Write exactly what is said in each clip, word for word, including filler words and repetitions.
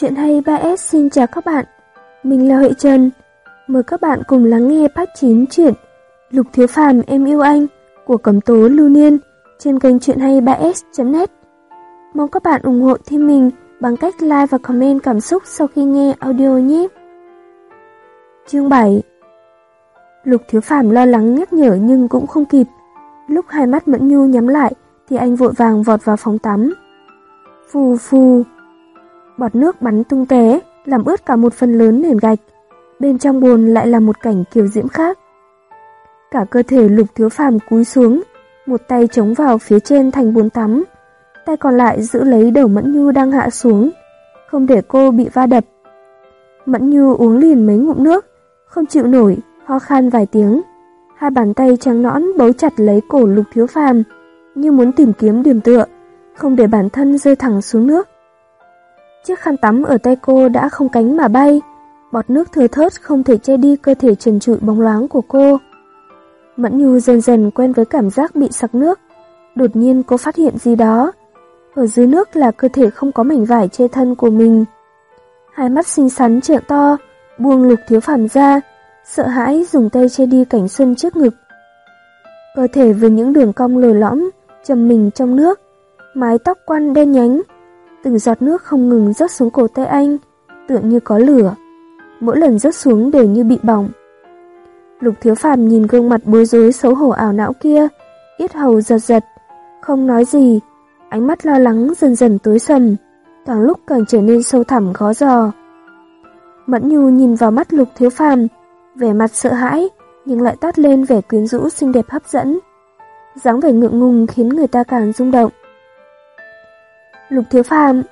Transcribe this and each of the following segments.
Chuyện hay ba S xin chào các bạn, mình là Huệ Trần. Mời các bạn cùng lắng nghe part chín chuyện Lục Thiếu Phàm em yêu anh của Cẩm Tố Lưu Niên trên kênh Chuyện hay ba S chấm net. Mong các bạn ủng hộ thêm mình bằng cách like và comment cảm xúc sau khi nghe audio nhé. Chương bảy. Lục Thiếu Phàm lo lắng nhắc nhở nhưng cũng không kịp. Lúc hai mắt Mẫn Nhu nhắm lại thì anh vội vàng vọt vào phòng tắm. Phù phù. Bọt nước bắn tung tóe, làm ướt cả một phần lớn nền gạch. Bên trong bồn lại là một cảnh kiều diễm khác. Cả cơ thể Lục Thiếu Phàm cúi xuống, một tay chống vào phía trên thành bồn tắm, tay còn lại giữ lấy đầu Mẫn Nhu đang hạ xuống, không để cô bị va đập. Mẫn Nhu uống liền mấy ngụm nước, không chịu nổi, ho khan vài tiếng. Hai bàn tay trắng nõn bấu chặt lấy cổ Lục Thiếu Phàm, như muốn tìm kiếm điểm tựa, không để bản thân rơi thẳng xuống nước. Chiếc khăn tắm ở tay cô đã không cánh mà bay, bọt nước thưa thớt không thể che đi cơ thể trần trụi bóng loáng của cô. Mẫn Nhu dần dần quen với cảm giác bị sặc nước. Đột nhiên cô phát hiện gì đó. Ở dưới nước là cơ thể không có mảnh vải che thân của mình. Hai mắt xinh xắn trợn to, buông Lục Thiếu Phàm ra, sợ hãi dùng tay che đi cảnh xuân trước ngực. Cơ thể với những đường cong lồi lõm, chầm mình trong nước, mái tóc quăn đen nhánh. Từng giọt nước không ngừng rớt xuống cổ tay anh, tựa như có lửa. Mỗi lần rớt xuống đều như bị bỏng. Lục Thiếu Phàm nhìn gương mặt bối rối xấu hổ ảo não kia, yết hầu giật giật, không nói gì. Ánh mắt lo lắng dần dần tối sầm, càng lúc càng trở nên sâu thẳm khó dò. Mẫn Nhu nhìn vào mắt Lục Thiếu Phàm, vẻ mặt sợ hãi nhưng lại toát lên vẻ quyến rũ xinh đẹp hấp dẫn. Dáng vẻ ngượng ngùng khiến người ta càng rung động. Lục Thiếu Phàm.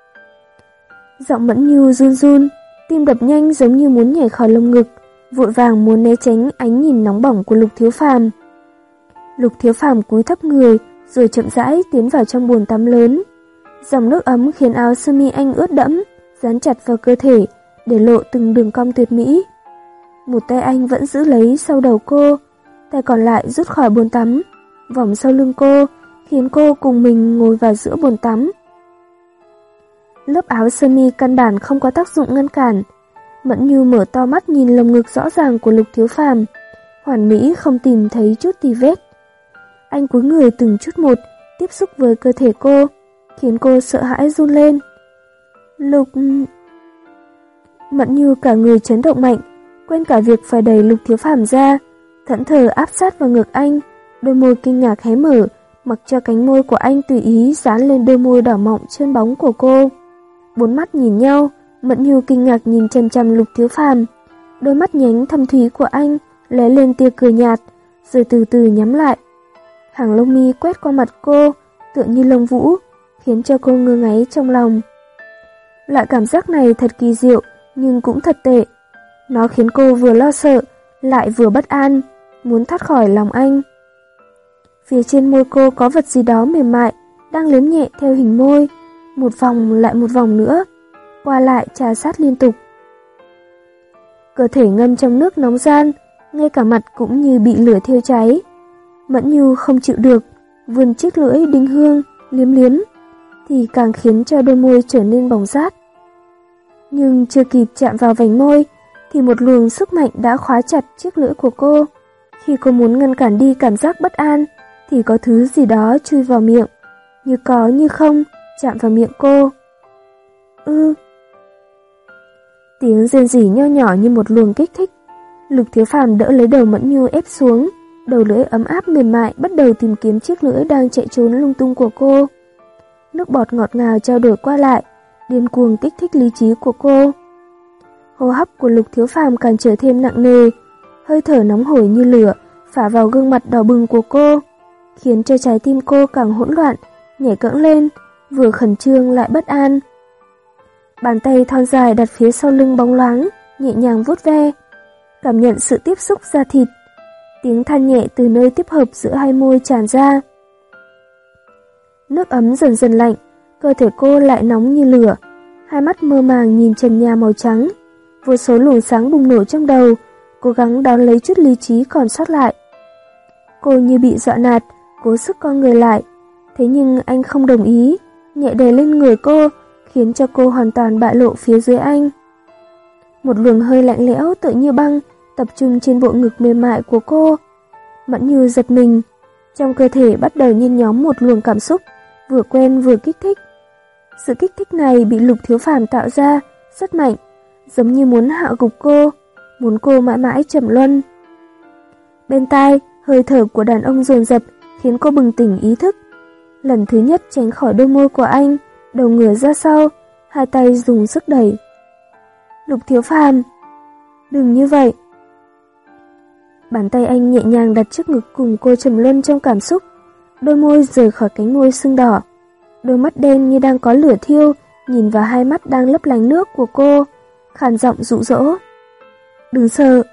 Giọng Mẫn Nhu run run, tim đập nhanh giống như muốn nhảy khỏi lồng ngực, vội vàng muốn né tránh ánh nhìn nóng bỏng của Lục Thiếu Phàm. Lục Thiếu Phàm cúi thấp người, rồi chậm rãi tiến vào trong bồn tắm lớn. Dòng nước ấm khiến áo sơ mi anh ướt đẫm, dán chặt vào cơ thể, để lộ từng đường cong tuyệt mỹ. Một tay anh vẫn giữ lấy sau đầu cô, tay còn lại rút khỏi bồn tắm, vòng sau lưng cô, khiến cô cùng mình ngồi vào giữa bồn tắm. Lớp áo sơ mi căn bản không có tác dụng ngăn cản. Mẫn Nhu mở to mắt nhìn lồng ngực rõ ràng của Lục Thiếu Phàm, hoàn mỹ không tìm thấy chút tì vết. Anh cúi người từng chút một, tiếp xúc với cơ thể cô, khiến cô sợ hãi run lên. Lục... Mẫn Nhu cả người chấn động mạnh, quên cả việc phải đẩy Lục Thiếu Phàm ra, thẫn thờ áp sát vào ngực anh, đôi môi kinh ngạc hé mở, mặc cho cánh môi của anh tùy ý dán lên đôi môi đỏ mọng trơn bóng của cô. Bốn mắt nhìn nhau, Mẫn Nhu kinh ngạc nhìn chằm chằm Lục Thiếu Phàm, đôi mắt nhánh thâm thúy của anh lóe lên tia cười nhạt, rồi từ từ nhắm lại. Hàng lông mi quét qua mặt cô, tựa như lông vũ, khiến cho cô ngơ ngáy trong lòng. Loại cảm giác này thật kỳ diệu, nhưng cũng thật tệ. Nó khiến cô vừa lo sợ, lại vừa bất an, muốn thoát khỏi lòng anh. Phía trên môi cô có vật gì đó mềm mại, đang liếm nhẹ theo hình môi, một vòng lại một vòng nữa, qua lại trà sát liên tục. Cơ thể ngâm trong nước nóng ran, ngay cả mặt cũng như bị lửa thiêu cháy. Mẫn Nhu không chịu được, vươn chiếc lưỡi đinh hương, liếm liếm, thì càng khiến cho đôi môi trở nên bỏng rát. Nhưng chưa kịp chạm vào vành môi, thì một luồng sức mạnh đã khóa chặt chiếc lưỡi của cô. Khi cô muốn ngăn cản đi cảm giác bất an, thì có thứ gì đó chui vào miệng, như có như không, chạm vào miệng cô. Ư. Tiếng rên rỉ nho nhỏ như một luồng kích thích. Lục Thiếu Phàm đỡ lấy đầu Mẫn Nhu ép xuống, đầu lưỡi ấm áp mềm mại bắt đầu tìm kiếm chiếc lưỡi đang chạy trốn lung tung của cô. Nước bọt ngọt ngào trao đổi qua lại, điên cuồng kích thích lý trí của cô. Hô hấp của Lục Thiếu Phàm càng trở thêm nặng nề, hơi thở nóng hổi như lửa phả vào gương mặt đỏ bừng của cô, khiến cho trái tim cô càng hỗn loạn, nhảy cẫng lên, vừa khẩn trương lại bất an. Bàn tay thon dài đặt phía sau lưng bóng loáng, nhẹ nhàng vuốt ve, cảm nhận sự tiếp xúc da thịt. Tiếng than nhẹ từ nơi tiếp hợp giữa hai môi tràn ra. Nước ấm dần dần lạnh, cơ thể cô lại nóng như lửa, hai mắt mơ màng nhìn trần nhà màu trắng, vô số luồng sáng bùng nổ trong đầu, cố gắng đón lấy chút lý trí còn sót lại. Cô như bị dọa nạt, cố sức co người lại, thế nhưng anh không đồng ý, nhẹ đè lên người cô, khiến cho cô hoàn toàn bại lộ phía dưới anh. Một luồng hơi lạnh lẽo tựa như băng tập trung trên bộ ngực mềm mại của cô. Mẫn Như giật mình, trong cơ thể bắt đầu nhen nhóm một luồng cảm xúc vừa quen vừa kích thích. Sự kích thích này bị Lục Thiếu Phàm tạo ra rất mạnh, giống như muốn hạ gục cô, muốn cô mãi mãi trầm luân. Bên tai, hơi thở của đàn ông dồn dập khiến cô bừng tỉnh ý thức. Lần thứ nhất tránh khỏi đôi môi của anh, đầu ngửa ra sau, hai tay dùng sức đẩy. Lục Thiếu Phàm, đừng như vậy. Bàn tay anh nhẹ nhàng đặt trước ngực cùng cô trầm luân trong cảm xúc, đôi môi rời khỏi cánh môi sưng đỏ. Đôi mắt đen như đang có lửa thiêu, nhìn vào hai mắt đang lấp lánh nước của cô, khàn giọng dụ dỗ. Đừng sợ.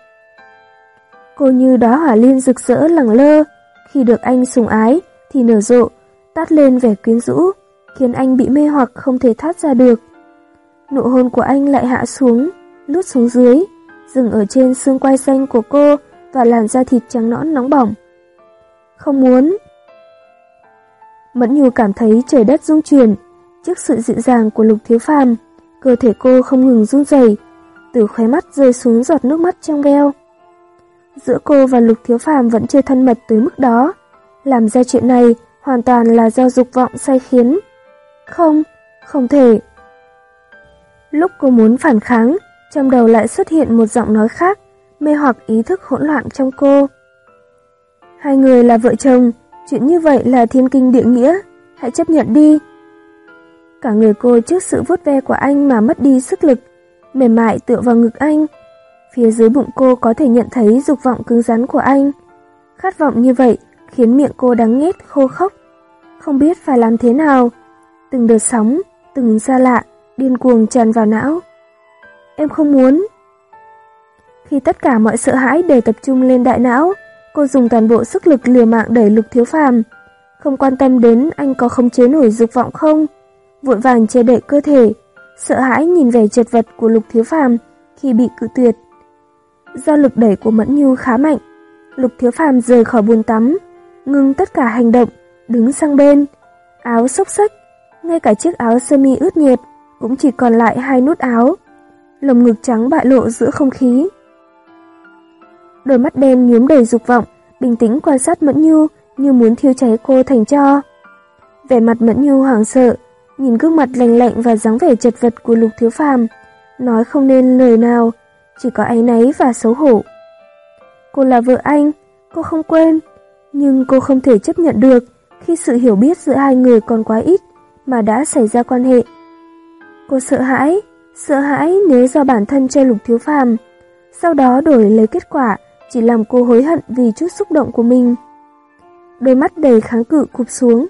Cô như đóa hỏa liên rực rỡ lẳng lơ, khi được anh sủng ái thì nở rộ, tát lên vẻ quyến rũ, khiến anh bị mê hoặc không thể thoát ra được. Nụ hôn của anh lại hạ xuống, lướt xuống dưới, dừng ở trên xương quai xanh của cô và làn da thịt trắng nõn nóng bỏng. Không muốn. Mẫn Nhu cảm thấy trời đất rung chuyển trước sự dịu dàng của Lục Thiếu Phàm, cơ thể cô không ngừng run rẩy, từ khóe mắt rơi xuống giọt nước mắt trong veo. Giữa cô và Lục Thiếu Phàm vẫn chưa thân mật tới mức đó, làm ra chuyện này hoàn toàn là do dục vọng sai khiến. Không, không thể. Lúc cô muốn phản kháng, trong đầu lại xuất hiện một giọng nói khác, mê hoặc ý thức hỗn loạn trong cô. Hai người là vợ chồng, chuyện như vậy là thiên kinh địa nghĩa, hãy chấp nhận đi. Cả người cô trước sự vuốt ve của anh mà mất đi sức lực, mềm mại tựa vào ngực anh. Phía dưới bụng cô có thể nhận thấy dục vọng cứng rắn của anh. Khát vọng như vậy khiến miệng cô đắng nghét khô khốc, không biết phải làm thế nào. Từng đợt sóng, từng xa lạ, điên cuồng tràn vào não. Em không muốn. Khi tất cả mọi sợ hãi đều tập trung lên đại não, cô dùng toàn bộ sức lực liều mạng đẩy Lục Thiếu Phàm, không quan tâm đến anh có khống chế nổi dục vọng không, vội vàng che đậy cơ thể, sợ hãi nhìn vẻ chật vật của Lục Thiếu Phàm khi bị cự tuyệt. Do lực đẩy của Mẫn Nhu khá mạnh, Lục Thiếu Phàm rời khỏi bồn tắm, ngưng tất cả hành động, đứng sang bên, áo xốc xếch, ngay cả chiếc áo sơ mi ướt nhẹp cũng chỉ còn lại hai nút áo, lồng ngực trắng bại lộ giữa không khí. Đôi mắt đen nhuốm đầy dục vọng, bình tĩnh quan sát Mẫn Nhu như muốn thiêu cháy cô thành tro. Vẻ mặt Mẫn Nhu hoảng sợ, nhìn gương mặt lạnh lạnh và dáng vẻ chật vật của Lục Thiếu Phàm, nói không nên lời nào, chỉ có áy náy và xấu hổ. Cô là vợ anh, cô không quên, nhưng cô không thể chấp nhận được khi sự hiểu biết giữa hai người còn quá ít mà đã xảy ra quan hệ. Cô sợ hãi, sợ hãi nếu do bản thân cho Lục Thiếu Phàm, sau đó đổi lấy kết quả chỉ làm cô hối hận vì chút xúc động của mình. Đôi mắt đầy kháng cự cụp xuống.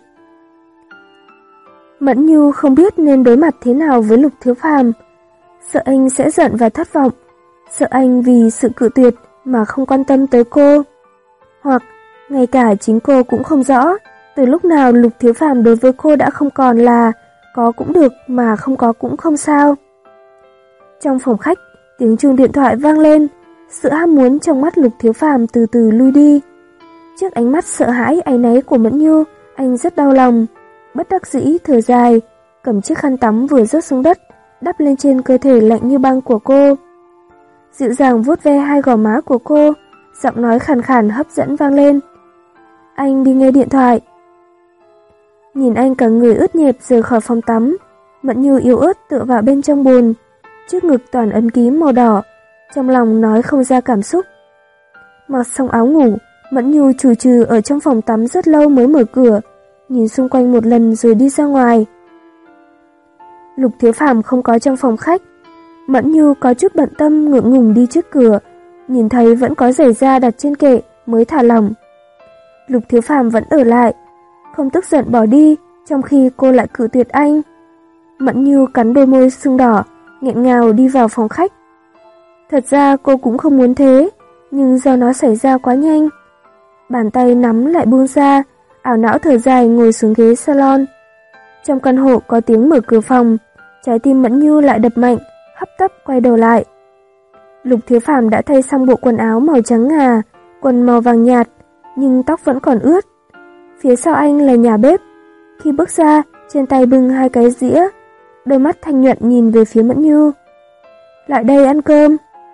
Mẫn Nhu không biết nên đối mặt thế nào với Lục Thiếu Phàm, sợ anh sẽ giận và thất vọng, sợ anh vì sự cự tuyệt mà không quan tâm tới cô. Hoặc, ngay cả chính cô cũng không rõ, từ lúc nào Lục Thiếu Phàm đối với cô đã không còn là có cũng được mà không có cũng không sao. Trong phòng khách, tiếng chuông điện thoại vang lên, sự ham muốn trong mắt Lục Thiếu Phàm từ từ lui đi. Trước ánh mắt sợ hãi áy náy của Mẫn Nhu, anh rất đau lòng, bất đắc dĩ thở dài, cầm chiếc khăn tắm vừa rớt xuống đất, đắp lên trên cơ thể lạnh như băng của cô. Dịu dàng vuốt ve hai gò má của cô, giọng nói khàn khàn hấp dẫn vang lên. Anh đi nghe điện thoại. Nhìn anh cả người ướt nhẹp rời khỏi phòng tắm, Mẫn Nhu yếu ớt tựa vào bên trong bồn, trước ngực toàn ấn ký màu đỏ, trong lòng nói không ra cảm xúc. Mặc xong áo ngủ, Mẫn Nhu chù chừ ở trong phòng tắm rất lâu mới mở cửa, nhìn xung quanh một lần rồi đi ra ngoài. Lục Thiếu Phàm không có trong phòng khách. Mẫn Nhu có chút bận tâm ngượng ngùng đi trước cửa, nhìn thấy vẫn có giày da đặt trên kệ mới thả lỏng. Lục Thiếu Phàm vẫn ở lại, không tức giận bỏ đi, trong khi cô lại cự tuyệt anh. Mẫn Nhu cắn đôi môi sưng đỏ, nghẹn ngào đi vào phòng khách. Thật ra cô cũng không muốn thế, nhưng do nó xảy ra quá nhanh. Bàn tay nắm lại buông ra, ảo não thở dài ngồi xuống ghế salon. Trong căn hộ có tiếng mở cửa phòng, trái tim Mẫn Nhu lại đập mạnh, hấp tấp quay đầu lại. Lục Thiếu Phàm đã thay xong bộ quần áo màu trắng ngà, quần màu vàng nhạt, nhưng tóc vẫn còn ướt. Phía sau anh là nhà bếp. Khi bước ra, trên tay bưng hai cái dĩa, đôi mắt thanh nhuận nhìn về phía Mẫn Như. Lại đây ăn cơm.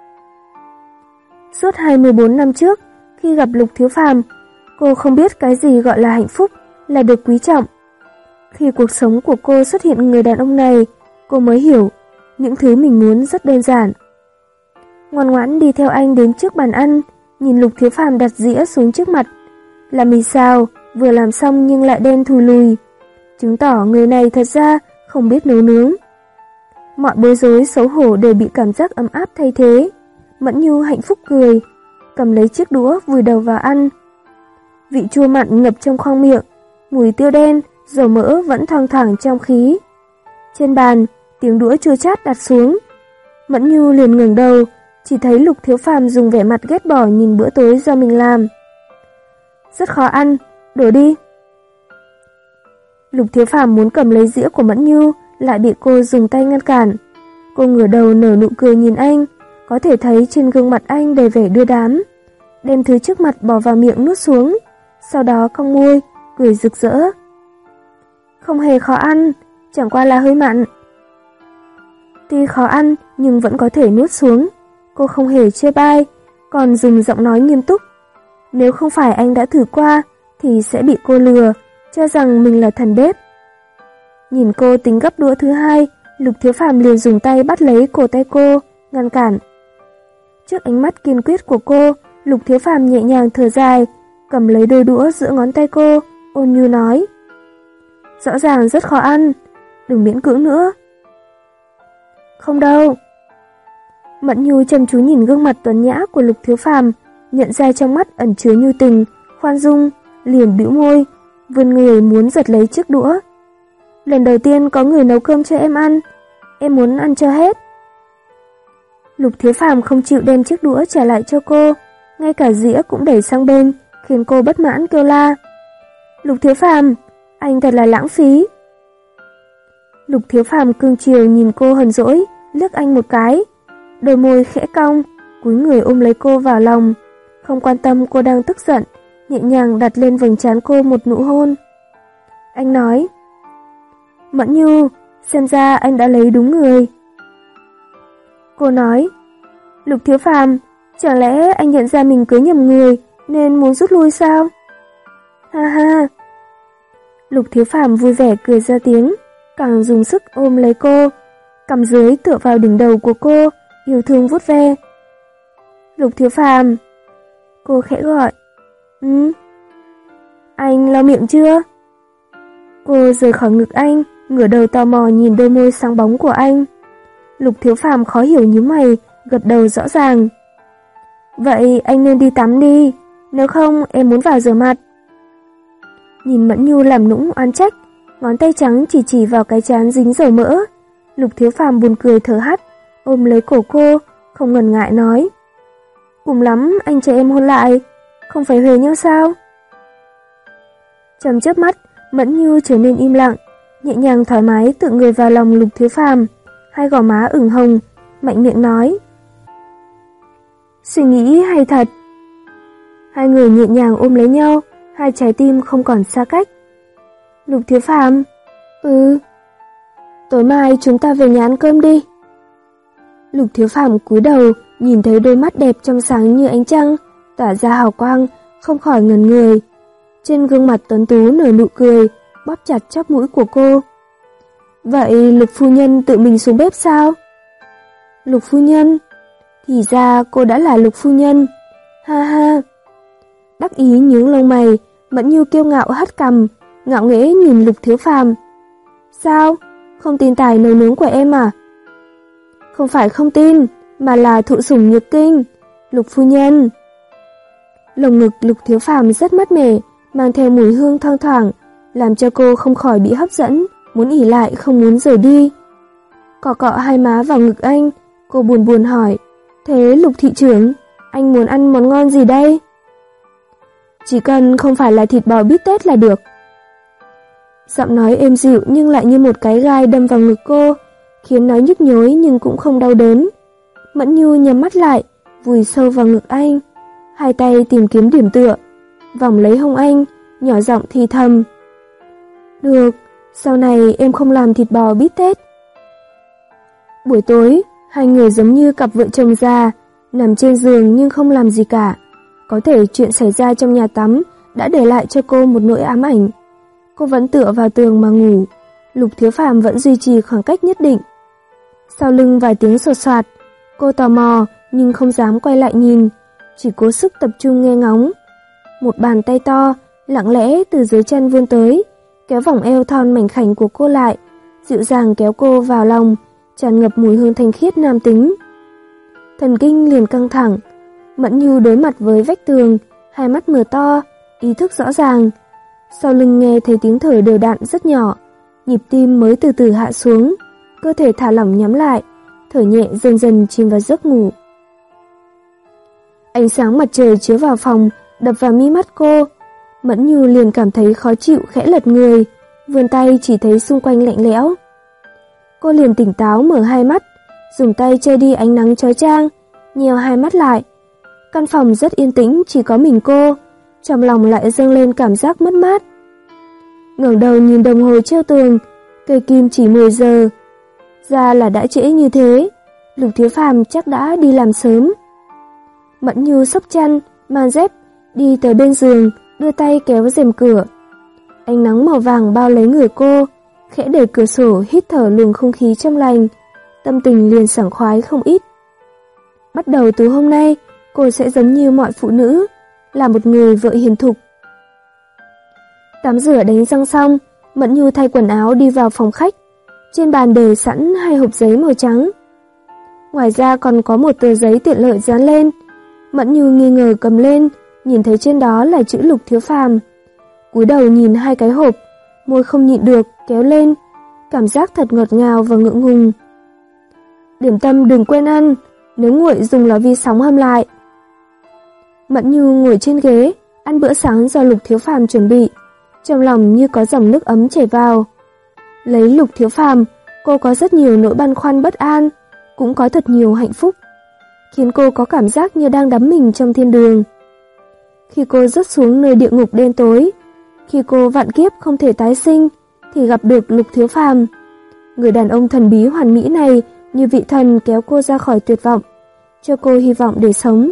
Suốt hai mươi bốn năm trước, khi gặp Lục Thiếu Phàm, cô không biết cái gì gọi là hạnh phúc, là được quý trọng. Khi cuộc sống của cô xuất hiện người đàn ông này, cô mới hiểu những thứ mình muốn rất đơn giản. Ngoan ngoãn đi theo anh đến trước bàn ăn, nhìn Lục Thiếu Phàm đặt dĩa xuống trước mặt. Là mì xào, vừa làm xong nhưng lại đen thùi lùi, chứng tỏ người này thật ra không biết nấu nướng. Mọi bối rối xấu hổ đều bị cảm giác ấm áp thay thế. Mẫn Như hạnh phúc cười, cầm lấy chiếc đũa vùi đầu vào ăn. Vị chua mặn ngập trong khoang miệng, mùi tiêu đen, dầu mỡ vẫn thoang thoảng trong khí. Trên bàn, tiếng đũa chua chát đặt xuống. Mẫn Như liền ngẩng đầu, chỉ thấy Lục Thiếu Phàm dùng vẻ mặt ghét bỏ nhìn bữa tối do mình làm. Rất khó ăn, đổ đi. Lục Thiếu Phàm muốn cầm lấy dĩa của Mẫn Như, lại bị cô dùng tay ngăn cản. Cô ngửa đầu nở nụ cười nhìn anh, có thể thấy trên gương mặt anh đầy vẻ đưa đám. Đem thứ trước mặt bỏ vào miệng nuốt xuống, sau đó cong môi, cười rực rỡ. Không hề khó ăn, chẳng qua là hơi mặn. Tuy khó ăn nhưng vẫn có thể nuốt xuống. Cô không hề chê bai, còn dùng giọng nói nghiêm túc. Nếu không phải anh đã thử qua thì sẽ bị cô lừa, cho rằng mình là thần bếp. Nhìn cô tính gấp đũa thứ hai, Lục Thiếu Phàm liền dùng tay bắt lấy cổ tay cô, ngăn cản. Trước ánh mắt kiên quyết của cô, Lục Thiếu Phàm nhẹ nhàng thở dài, cầm lấy đôi đũa giữa ngón tay cô, ôn nhu nói. Rõ ràng rất khó ăn, đừng miễn cưỡng nữa. Không đâu. Mẫn Nhu chăm chú nhìn gương mặt tuấn nhã của Lục Thiếu Phàm, nhận ra trong mắt ẩn chứa nhu tình, khoan dung, liền bĩu môi, vươn người muốn giật lấy chiếc đũa. Lần đầu tiên có người nấu cơm cho em ăn, em muốn ăn cho hết. Lục Thiếu Phàm không chịu đem chiếc đũa trả lại cho cô, ngay cả dĩa cũng đẩy sang bên, khiến cô bất mãn kêu la. Lục Thiếu Phàm, anh thật là lãng phí. Lục Thiếu Phàm cương chiều nhìn cô hờn dỗi, liếc anh một cái, đôi môi khẽ cong, cúi người ôm lấy cô vào lòng, không quan tâm cô đang tức giận, nhẹ nhàng đặt lên vành trán cô một nụ hôn. Anh nói, Mẫn Nhu, xem ra anh đã lấy đúng người. Cô nói, Lục Thiếu Phàm, chẳng lẽ anh nhận ra mình cưới nhầm người nên muốn rút lui sao? Ha ha. Lục Thiếu Phàm vui vẻ cười ra tiếng, càng dùng sức ôm lấy cô, cằm dưới tựa vào đỉnh đầu của cô, yêu thương vuốt ve. Lục Thiếu Phàm. Cô khẽ gọi. Ừ. Anh lau miệng chưa? Cô rời khỏi ngực anh, ngửa đầu tò mò nhìn đôi môi sáng bóng của anh. Lục Thiếu Phàm khó hiểu nhíu mày, gật đầu rõ ràng. Vậy anh nên đi tắm đi, nếu không em muốn vào rửa mặt. Nhìn Mẫn Nhu làm nũng oán trách, ngón tay trắng chỉ chỉ vào cái trán dính dầu mỡ. Lục Thiếu Phàm buồn cười thở hắt, ôm lấy cổ cô, không ngần ngại nói. Cùng lắm anh cho em hôn lại, không phải huề nhau sao? Trong chớp mắt, Mẫn Nhu trở nên im lặng, nhẹ nhàng thoải mái tự người vào lòng Lục Thiếu Phàm, hai gò má ửng hồng, mạnh miệng nói. Suy nghĩ hay thật. Hai người nhẹ nhàng ôm lấy nhau, hai trái tim không còn xa cách. Lục Thiếu Phàm. Ừ. Tối mai chúng ta về nhà ăn cơm đi. Lục Thiếu Phàm cúi đầu, nhìn thấy đôi mắt đẹp trong sáng như ánh trăng, tỏa ra hào quang, không khỏi ngẩn người. Trên gương mặt tuấn tú nở nụ cười, bóp chặt chóp mũi của cô. Vậy Lục phu nhân tự mình xuống bếp sao? Lục phu nhân? Thì ra cô đã là Lục phu nhân. Ha ha. Đắc ý nhướng lông mày, Mẫn Nhu kiêu ngạo hất cằm, ngạo nghễ nhìn Lục Thiếu Phàm. Sao? Không tin tài nấu nướng của em à? Không phải không tin, mà là thụ sủng nhược kinh. Lục phu nhân. Lồng ngực Lục Thiếu Phàm rất mát mẻ, mang theo mùi hương thoang thoảng, làm cho cô không khỏi bị hấp dẫn, muốn ỉ lại không muốn rời đi. Cọ cọ hai má vào ngực anh, cô buồn buồn hỏi, thế Lục thị trưởng, anh muốn ăn món ngon gì đây? Chỉ cần không phải là thịt bò bít tết là được. Giọng nói êm dịu nhưng lại như một cái gai đâm vào ngực cô, khiến nó nhức nhối nhưng cũng không đau đớn. Mẫn Nhu nhắm mắt lại, vùi sâu vào ngực anh, hai tay tìm kiếm điểm tựa, vòng lấy hông anh, nhỏ giọng thì thầm. Được, sau này em không làm thịt bò bít tết. Buổi tối, hai người giống như cặp vợ chồng già, nằm trên giường nhưng không làm gì cả. Có thể chuyện xảy ra trong nhà tắm đã để lại cho cô một nỗi ám ảnh. Cô vẫn tựa vào tường mà ngủ, Lục Thiếu Phàm vẫn duy trì khoảng cách nhất định. Sau lưng vài tiếng sột soạt, cô tò mò nhưng không dám quay lại nhìn, chỉ cố sức tập trung nghe ngóng. Một bàn tay to, lặng lẽ từ dưới chân vươn tới, kéo vòng eo thon mảnh khảnh của cô lại, dịu dàng kéo cô vào lòng, tràn ngập mùi hương thanh khiết nam tính. Thần kinh liền căng thẳng, Mẫn Nhu đối mặt với vách tường, hai mắt mở to, ý thức rõ ràng. Sau lưng nghe thấy tiếng thở đều đặn rất nhỏ, nhịp tim mới từ từ hạ xuống, cơ thể thả lỏng nhắm lại, thở nhẹ dần dần chìm vào giấc ngủ. Ánh sáng mặt trời chiếu vào phòng, đập vào mi mắt cô. Mẫn Nhu liền cảm thấy khó chịu, khẽ lật người, vươn tay chỉ thấy xung quanh lạnh lẽo. Cô liền tỉnh táo mở hai mắt, dùng tay che đi ánh nắng chói chang, nheo hai mắt lại. Căn phòng rất yên tĩnh, chỉ có mình cô, trong lòng lại dâng lên cảm giác mất mát. Ngẩng đầu nhìn đồng hồ treo tường, cây kim chỉ mười giờ. Ra là đã trễ như thế, Lục Thiếu Phàm chắc đã đi làm sớm. Mẫn Nhu xốc chăn, mang dép, đi tới bên giường, đưa tay kéo rèm cửa. Ánh nắng màu vàng bao lấy người cô, khẽ đẩy cửa sổ hít thở luồng không khí trong lành, tâm tình liền sảng khoái không ít. Bắt đầu từ hôm nay, cô sẽ giống như mọi phụ nữ, là một người vợ hiền thục. Tắm rửa đánh răng xong, Mẫn Nhu thay quần áo đi vào phòng khách. Trên bàn để sẵn hai hộp giấy màu trắng. Ngoài ra còn có một tờ giấy tiện lợi dán lên. Mẫn Nhu nghi ngờ cầm lên, nhìn thấy trên đó là chữ Lục Thiếu Phàm. Cúi đầu nhìn hai cái hộp, môi không nhịn được kéo lên, cảm giác thật ngọt ngào và ngượng ngùng. Điểm tâm đừng quên ăn, nếu nguội dùng lò vi sóng hâm lại. Mẫn Nhu ngồi trên ghế, ăn bữa sáng do Lục Thiếu Phàm chuẩn bị, trong lòng như có dòng nước ấm chảy vào. Lấy Lục Thiếu Phàm, cô có rất nhiều nỗi băn khoăn bất an, cũng có thật nhiều hạnh phúc, khiến cô có cảm giác như đang đắm mình trong thiên đường. Khi cô rớt xuống nơi địa ngục đen tối, khi cô vạn kiếp không thể tái sinh, thì gặp được Lục Thiếu Phàm. Người đàn ông thần bí hoàn mỹ này như vị thần kéo cô ra khỏi tuyệt vọng, cho cô hy vọng để sống.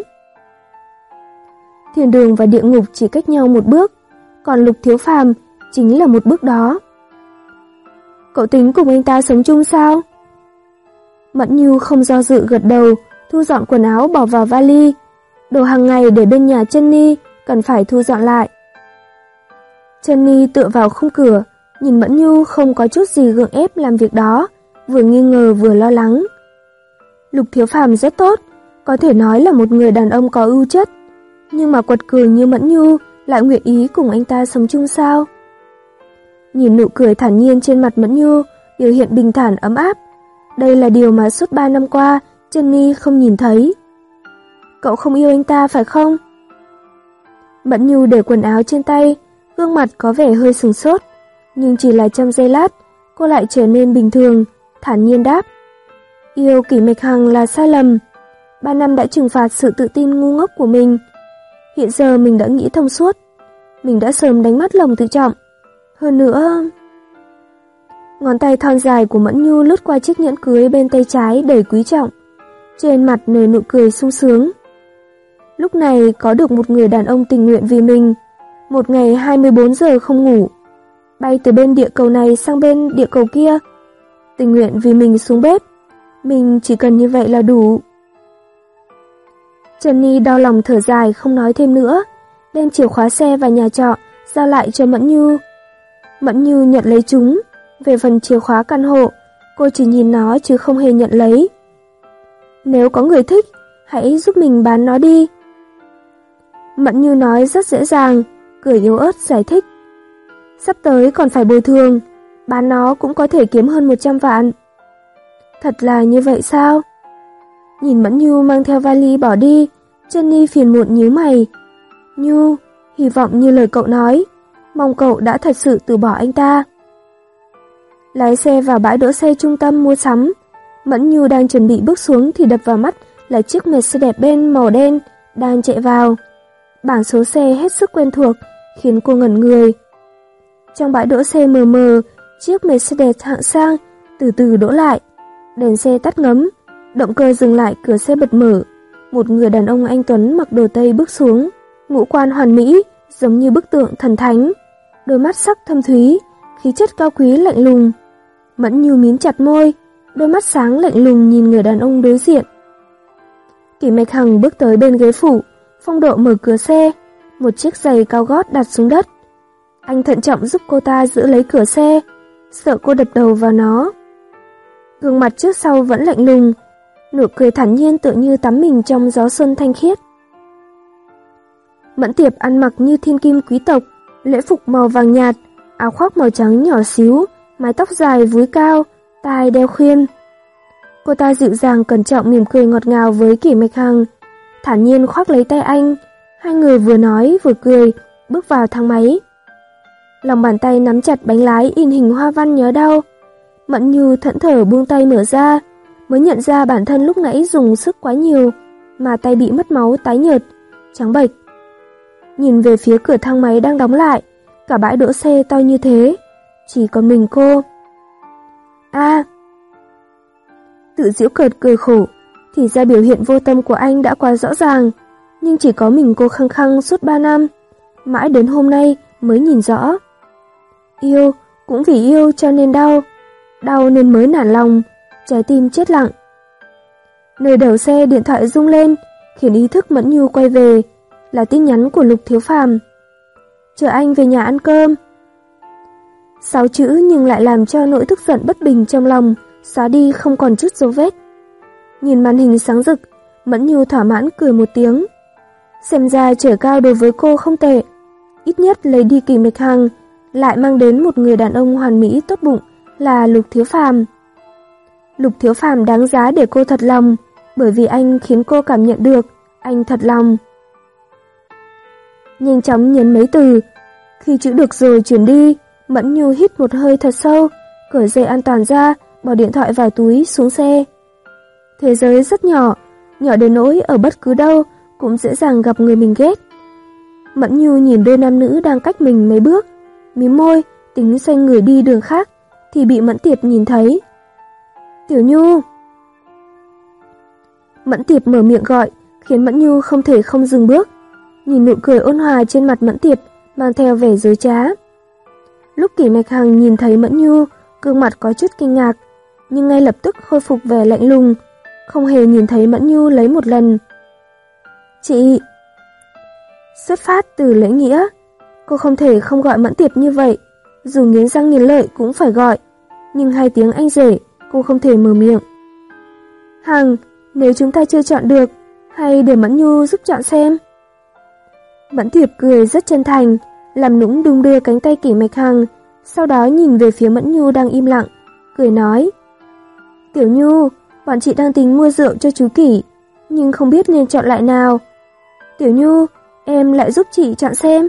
Thiên đường và địa ngục chỉ cách nhau một bước, còn Lục Thiếu Phàm chính là một bước đó. Cậu tính cùng anh ta sống chung sao? Mẫn Nhu không do dự gật đầu, thu dọn quần áo bỏ vào vali. Đồ hàng ngày để bên nhà Jenny cần phải thu dọn lại. Jenny tựa vào khung cửa, nhìn Mẫn Nhu không có chút gì gượng ép làm việc đó, vừa nghi ngờ vừa lo lắng. Lục Thiếu Phàm rất tốt, có thể nói là một người đàn ông có ưu chất, nhưng mà quật cường như Mẫn Nhu lại nguyện ý cùng anh ta sống chung sao? Nhìn nụ cười thản nhiên trên mặt Mẫn Nhu, biểu hiện bình thản ấm áp. Đây là điều mà suốt ba năm qua Jenny không nhìn thấy. Cậu không yêu anh ta phải không? Mẫn Nhu để quần áo trên tay, gương mặt có vẻ hơi sừng sốt, nhưng chỉ là trong giây lát, cô lại trở nên bình thường, thản nhiên đáp. Yêu Kỷ Mạch Hằng là sai lầm. Ba năm đã trừng phạt sự tự tin ngu ngốc của mình. Hiện giờ mình đã nghĩ thông suốt, mình đã sớm đánh mất lòng tự trọng. Hơn nữa... Ngón tay thon dài của Mẫn Nhu lướt qua chiếc nhẫn cưới bên tay trái đầy quý trọng, trên mặt nở nụ cười sung sướng. Lúc này có được một người đàn ông tình nguyện vì mình, một ngày hai mươi bốn giờ không ngủ, bay từ bên địa cầu này sang bên địa cầu kia, tình nguyện vì mình xuống bếp, mình chỉ cần như vậy là đủ. Jenny đau lòng thở dài không nói thêm nữa, đem chìa khóa xe và nhà trọ giao lại cho Mẫn Nhu. Mẫn Nhu nhận lấy chúng. Về phần chìa khóa căn hộ, cô chỉ nhìn nó chứ không hề nhận lấy. Nếu có người thích, hãy giúp mình bán nó đi. Mẫn Nhu nói rất dễ dàng, cười yếu ớt giải thích. Sắp tới còn phải bồi thường, bán nó cũng có thể kiếm hơn một trăm vạn. Thật là như vậy sao? Nhìn Mẫn Nhu mang theo vali bỏ đi, Jenny phiền muộn nhíu mày. Nhu, hy vọng như lời cậu nói, mong cậu đã thật sự từ bỏ anh ta. Lái xe vào bãi đỗ xe trung tâm mua sắm. Mẫn Nhu đang chuẩn bị bước xuống thì đập vào mắt là chiếc Mercedes-Benz màu đen đang chạy vào. Bảng số xe hết sức quen thuộc, khiến cô ngẩn người. Trong bãi đỗ xe mờ mờ, chiếc Mercedes hạng sang từ từ đỗ lại. Đèn xe tắt ngấm, động cơ dừng lại, cửa xe bật mở. Một người đàn ông anh tuấn mặc đồ tây bước xuống, ngũ quan hoàn mỹ, giống như bức tượng thần thánh, đôi mắt sắc thâm thúy, khí chất cao quý lạnh lùng. Mẫn Nhu mím chặt môi, đôi mắt sáng lạnh lùng nhìn người đàn ông đối diện. Kỷ Mạch Hằng bước tới bên ghế phụ, phong độ mở cửa xe, một chiếc giày cao gót đặt xuống đất. Anh thận trọng giúp cô ta giữ lấy cửa xe, sợ cô đập đầu vào nó. Gương mặt trước sau vẫn lạnh lùng, nụ cười thản nhiên tựa như tắm mình trong gió xuân thanh khiết. Mẫn Tiệp ăn mặc như thiên kim quý tộc, lễ phục màu vàng nhạt, áo khoác màu trắng nhỏ xíu, mái tóc dài vúi cao, tai đeo khuyên. Cô ta dịu dàng cẩn trọng mỉm cười ngọt ngào với Kỷ Mạch Hằng, thản nhiên khoác lấy tay anh, hai người vừa nói vừa cười, bước vào thang máy. Lòng bàn tay nắm chặt bánh lái in hình hoa văn nhớ đau. Mẫn Nhu thẫn thờ buông tay mở ra, mới nhận ra bản thân lúc nãy dùng sức quá nhiều, mà tay bị mất máu tái nhợt, trắng bệch. Nhìn về phía cửa thang máy đang đóng lại, cả bãi đỗ xe to như thế, chỉ còn mình cô. A, à, tự giễu cợt cười khổ, thì ra biểu hiện vô tâm của anh đã quá rõ ràng, nhưng chỉ có mình cô khăng khăng suốt ba năm, mãi đến hôm nay mới nhìn rõ. Yêu, cũng vì yêu cho nên đau, đau nên mới nản lòng, trái tim chết lặng. Nơi đầu xe điện thoại rung lên, khiến ý thức Mẫn Nhu quay về, là tin nhắn của Lục Thiếu Phàm. Chờ anh về nhà ăn cơm. Sáu chữ nhưng lại làm cho nỗi tức giận bất bình trong lòng xóa đi không còn chút dấu vết. Nhìn màn hình sáng rực, Mẫn Nhu thỏa mãn cười một tiếng. Xem ra trở cao đối với cô không tệ, ít nhất lấy đi Kỷ Mạch Hằng, lại mang đến một người đàn ông hoàn mỹ tốt bụng là Lục Thiếu Phàm. Lục Thiếu Phàm đáng giá để cô thật lòng, bởi vì anh khiến cô cảm nhận được anh thật lòng. Nhanh chóng nhấn mấy từ, khi chữ được rồi chuyển đi, Mẫn Nhu hít một hơi thật sâu, cởi dây an toàn ra, bỏ điện thoại vào túi xuống xe. Thế giới rất nhỏ, nhỏ đến nỗi ở bất cứ đâu cũng dễ dàng gặp người mình ghét. Mẫn Nhu nhìn đôi nam nữ đang cách mình mấy bước, mím môi, tính xoay người đi đường khác, thì bị Mẫn Tiệp nhìn thấy. Tiểu Nhu! Mẫn Tiệp mở miệng gọi, khiến Mẫn Nhu không thể không dừng bước. Nhìn nụ cười ôn hòa trên mặt Mẫn Tiệp, mang theo vẻ dối trá. Lúc Kỷ Mạch Hằng nhìn thấy Mẫn Nhu, gương mặt có chút kinh ngạc, nhưng ngay lập tức khôi phục vẻ lạnh lùng, không hề nhìn thấy Mẫn Nhu lấy một lần. Chị! Xuất phát từ lễ nghĩa, cô không thể không gọi Mẫn Tiệp như vậy, dù nghiến răng nghiến lợi cũng phải gọi, nhưng hai tiếng anh rể, cô không thể mở miệng. Hằng, nếu chúng ta chưa chọn được, hay để Mẫn Nhu giúp chọn xem? Mẫn Tiệp cười rất chân thành, làm nũng đung đưa cánh tay Kỷ Mạch Hằng, sau đó nhìn về phía Mẫn Nhu đang im lặng, cười nói. Tiểu Nhu, bọn chị đang tính mua rượu cho chú Kỷ, nhưng không biết nên chọn loại nào. Tiểu Nhu, em lại giúp chị chọn xem.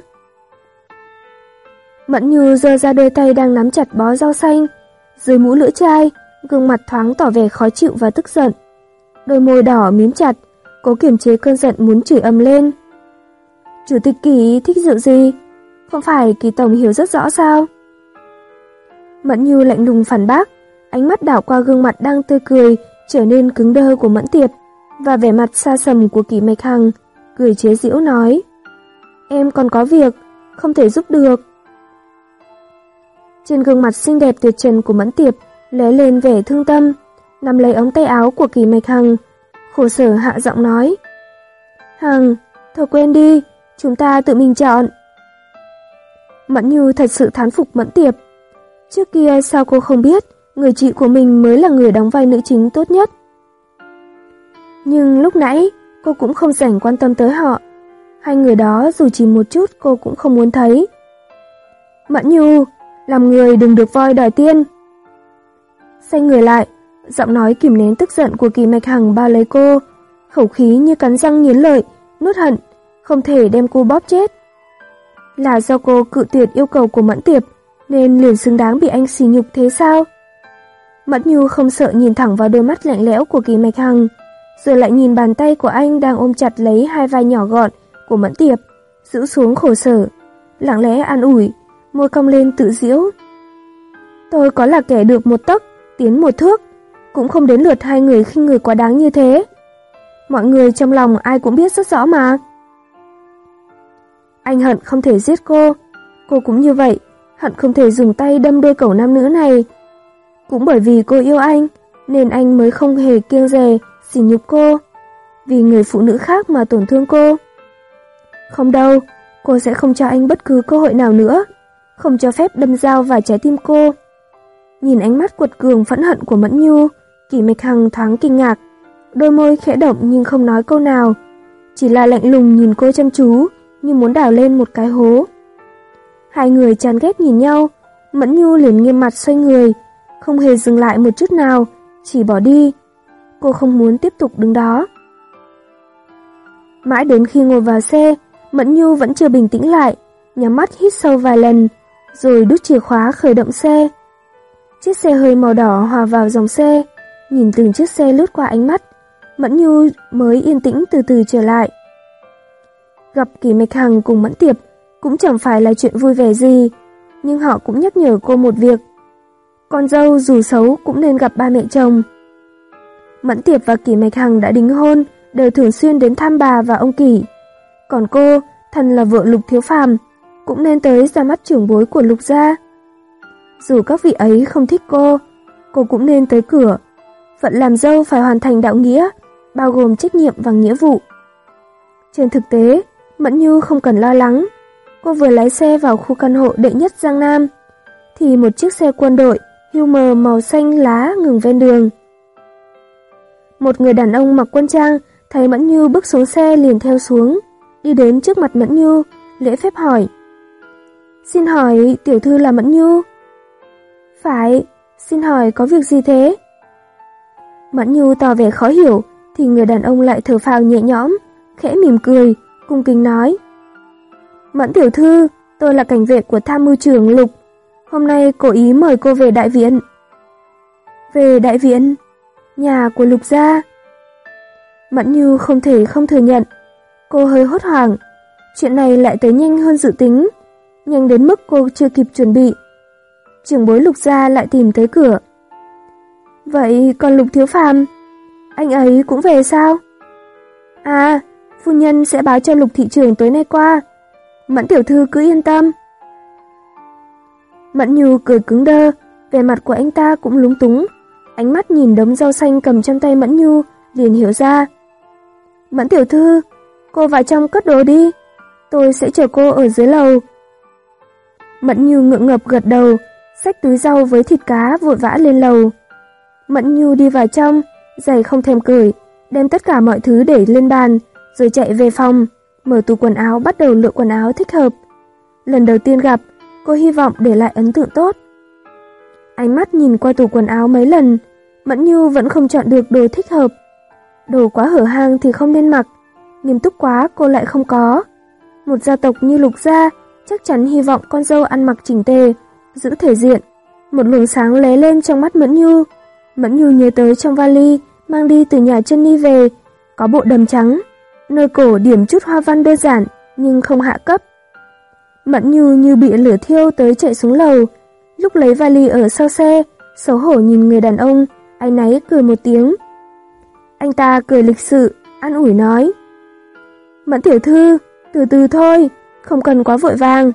Mẫn Nhu giơ ra đôi tay đang nắm chặt bó rau xanh, dưới mũ lưỡi chai, gương mặt thoáng tỏ vẻ khó chịu và tức giận. Đôi môi đỏ mím chặt, cố kiềm chế cơn giận muốn chửi ầm lên. Chủ tịch Kỷ thích rượu gì? Không phải Kỷ tổng hiểu rất rõ sao? Mẫn Nhu lạnh lùng phản bác, ánh mắt đảo qua gương mặt đang tươi cười trở nên cứng đơ của Mẫn Tiệp và vẻ mặt xa sầm của Kỷ Mạch Hằng, cười chế giễu nói. Em còn có việc, không thể giúp được. Trên gương mặt xinh đẹp tuyệt trần của Mẫn Tiệp lóe lên vẻ thương tâm, nắm lấy ống tay áo của Kỷ Mạch Hằng, khổ sở hạ giọng nói. Hằng, thôi quên đi, chúng ta tự mình chọn. Mẫn Nhu thật sự thán phục Mẫn Tiệp. Trước kia sao cô không biết người chị của mình mới là người đóng vai nữ chính tốt nhất. Nhưng lúc nãy cô cũng không rảnh quan tâm tới họ. Hai người đó dù chỉ một chút cô cũng không muốn thấy. Mẫn Nhu, làm người đừng được voi đòi tiên. Xoay người lại, giọng nói kìm nén tức giận của Kỷ Mạch Hằng bao lấy cô, khẩu khí như cắn răng nghiến lợi, nuốt hận, không thể đem cô bóp chết. Là do cô cự tuyệt yêu cầu của Mẫn Tiệp, nên liền xứng đáng bị anh sỉ nhục thế sao? Mẫn Nhu không sợ nhìn thẳng vào đôi mắt lạnh lẽo của Kỷ Mạch Hằng, rồi lại nhìn bàn tay của anh đang ôm chặt lấy hai vai nhỏ gọn của Mẫn Tiệp, giữ xuống khổ sở, lặng lẽ an ủi, môi cong lên tự giễu. Tôi có là kẻ được một tấc, tiến một thước, cũng không đến lượt hai người khinh người quá đáng như thế. Mọi người trong lòng ai cũng biết rất rõ mà. Anh hận không thể giết cô, cô cũng như vậy, hận không thể dùng tay đâm đôi cẩu nam nữ này. Cũng bởi vì cô yêu anh, nên anh mới không hề kiêng dè, sỉ nhục cô, vì người phụ nữ khác mà tổn thương cô. Không đâu, cô sẽ không cho anh bất cứ cơ hội nào nữa, không cho phép đâm dao vào trái tim cô. Nhìn ánh mắt quật cường phẫn hận của Mẫn Nhu, Kỷ Mạch Hằng thoáng kinh ngạc, đôi môi khẽ động nhưng không nói câu nào, chỉ là lạnh lùng nhìn cô chăm chú, như muốn đào lên một cái hố. Hai người chán ghét nhìn nhau, Mẫn Nhu liền nghiêm mặt xoay người, không hề dừng lại một chút nào, chỉ bỏ đi. Cô không muốn tiếp tục đứng đó. Mãi đến khi ngồi vào xe, Mẫn Nhu vẫn chưa bình tĩnh lại, nhắm mắt hít sâu vài lần, rồi đút chìa khóa khởi động xe. Chiếc xe hơi màu đỏ hòa vào dòng xe, nhìn từng chiếc xe lướt qua ánh mắt, Mẫn Nhu mới yên tĩnh từ từ trở lại. Gặp Kỷ Mạch Hằng cùng Mẫn Tiệp cũng chẳng phải là chuyện vui vẻ gì, nhưng họ cũng nhắc nhở cô một việc. Con dâu dù xấu cũng nên gặp ba mẹ chồng. Mẫn Tiệp và Kỷ Mạch Hằng đã đính hôn, đều thường xuyên đến thăm bà và ông Kỷ. Còn cô, thân là vợ Lục Thiếu Phàm, cũng nên tới ra mắt trưởng bối của Lục gia. Dù các vị ấy không thích cô, cô cũng nên tới cửa. Phận làm dâu phải hoàn thành đạo nghĩa, bao gồm trách nhiệm và nghĩa vụ. Trên thực tế, Mẫn Nhu không cần lo lắng. Cô vừa lái xe vào khu căn hộ đệ nhất Giang Nam, thì một chiếc xe quân đội Hummer màu xanh lá ngừng ven đường. Một người đàn ông mặc quân trang thấy Mẫn Nhu bước xuống xe liền theo xuống, đi đến trước mặt Mẫn Nhu, lễ phép hỏi: "Xin hỏi tiểu thư là Mẫn Nhu?" "Phải, xin hỏi có việc gì thế?" Mẫn Nhu tỏ vẻ khó hiểu, thì người đàn ông lại thở phào nhẹ nhõm, khẽ mỉm cười, cung kính nói: "Mẫn tiểu thư, tôi là cảnh vệ của tham mưu trưởng Lục, hôm nay cố ý mời cô về đại viện." "Về đại viện? Nhà của Lục gia?" Mẫn Nhu không thể không thừa nhận. Cô hơi hốt hoảng, chuyện này lại tới nhanh hơn dự tính, nhanh đến mức cô chưa kịp chuẩn bị. Trưởng bối Lục gia lại tìm tới cửa. "Vậy còn Lục Thiếu Phàm, anh ấy cũng về sao?" "À, phu nhân sẽ báo cho Lục thị trưởng tối nay qua. Mẫn tiểu thư cứ yên tâm." Mẫn Nhu cười cứng đơ, vẻ mặt của anh ta cũng lúng túng, ánh mắt nhìn đống rau xanh cầm trong tay Mẫn Nhu, liền hiểu ra. "Mẫn tiểu thư, cô vào trong cất đồ đi, tôi sẽ chờ cô ở dưới lầu." Mẫn Nhu ngượng ngập gật đầu, xách túi rau với thịt cá vội vã lên lầu. Mẫn Nhu đi vào trong, giày không thèm cởi, đem tất cả mọi thứ để lên bàn, rồi chạy về phòng, mở tủ quần áo bắt đầu lựa quần áo thích hợp. Lần đầu tiên gặp, cô hy vọng để lại ấn tượng tốt. Ánh mắt nhìn qua tủ quần áo mấy lần, Mẫn Nhu vẫn không chọn được đồ thích hợp. Đồ quá hở hang thì không nên mặc, nghiêm túc quá cô lại không có. Một gia tộc như Lục gia chắc chắn hy vọng con dâu ăn mặc chỉnh tề, giữ thể diện. Một luồng sáng lóe lên trong mắt Mẫn Nhu. Mẫn Nhu nhớ tới trong vali mang đi từ nhà chân ni về, có bộ đầm trắng, nơi cổ điểm chút hoa văn đơn giản nhưng không hạ cấp. Mẫn Nhu như bị lửa thiêu tới chạy xuống lầu, lúc lấy vali ở sau xe, xấu hổ nhìn người đàn ông, áy náy cười một tiếng. Anh ta cười lịch sự, an ủi nói: "Mẫn tiểu thư, từ từ thôi, không cần quá vội vàng."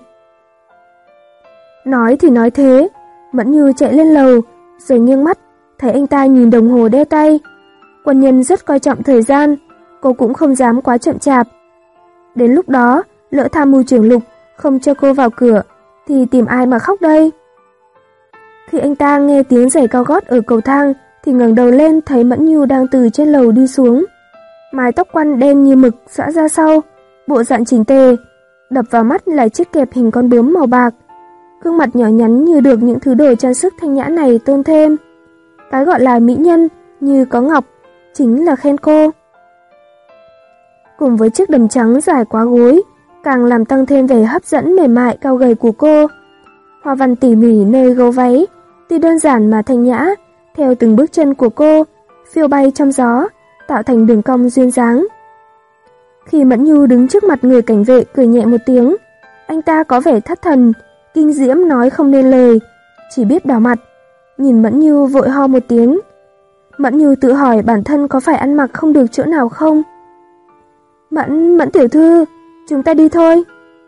Nói thì nói thế, Mẫn Nhu chạy lên lầu, rồi nghiêng mắt, thấy anh ta nhìn đồng hồ đeo tay. Quân nhân rất coi trọng thời gian, cô cũng không dám quá chậm chạp. Đến lúc đó, lỡ tham mưu trưởng Lục không cho cô vào cửa, thì tìm ai mà khóc đây? Khi anh ta nghe tiếng giày cao gót ở cầu thang, thì ngẩng đầu lên thấy Mẫn Nhu đang từ trên lầu đi xuống. Mái tóc quăn đen như mực xõa ra sau, bộ dạng chỉnh tề, đập vào mắt là chiếc kẹp hình con bướm màu bạc. Gương mặt nhỏ nhắn như được những thứ đồ trang sức thanh nhã này tôn thêm. Cái gọi là mỹ nhân như có ngọc chính là khen cô. Cùng với chiếc đầm trắng dài quá gối, càng làm tăng thêm vẻ hấp dẫn mềm mại cao gầy của cô. Hoa văn tỉ mỉ nơi gấu váy, tuy đơn giản mà thanh nhã, theo từng bước chân của cô, phiêu bay trong gió, tạo thành đường cong duyên dáng. Khi Mẫn Nhu đứng trước mặt người cảnh vệ cười nhẹ một tiếng, anh ta có vẻ thất thần, kinh diễm nói không nên lời, chỉ biết đỏ mặt, nhìn Mẫn Nhu vội ho một tiếng. Mẫn Nhu tự hỏi bản thân có phải ăn mặc không được chỗ nào không. Mẫn, Mẫn tiểu thư, chúng ta đi thôi.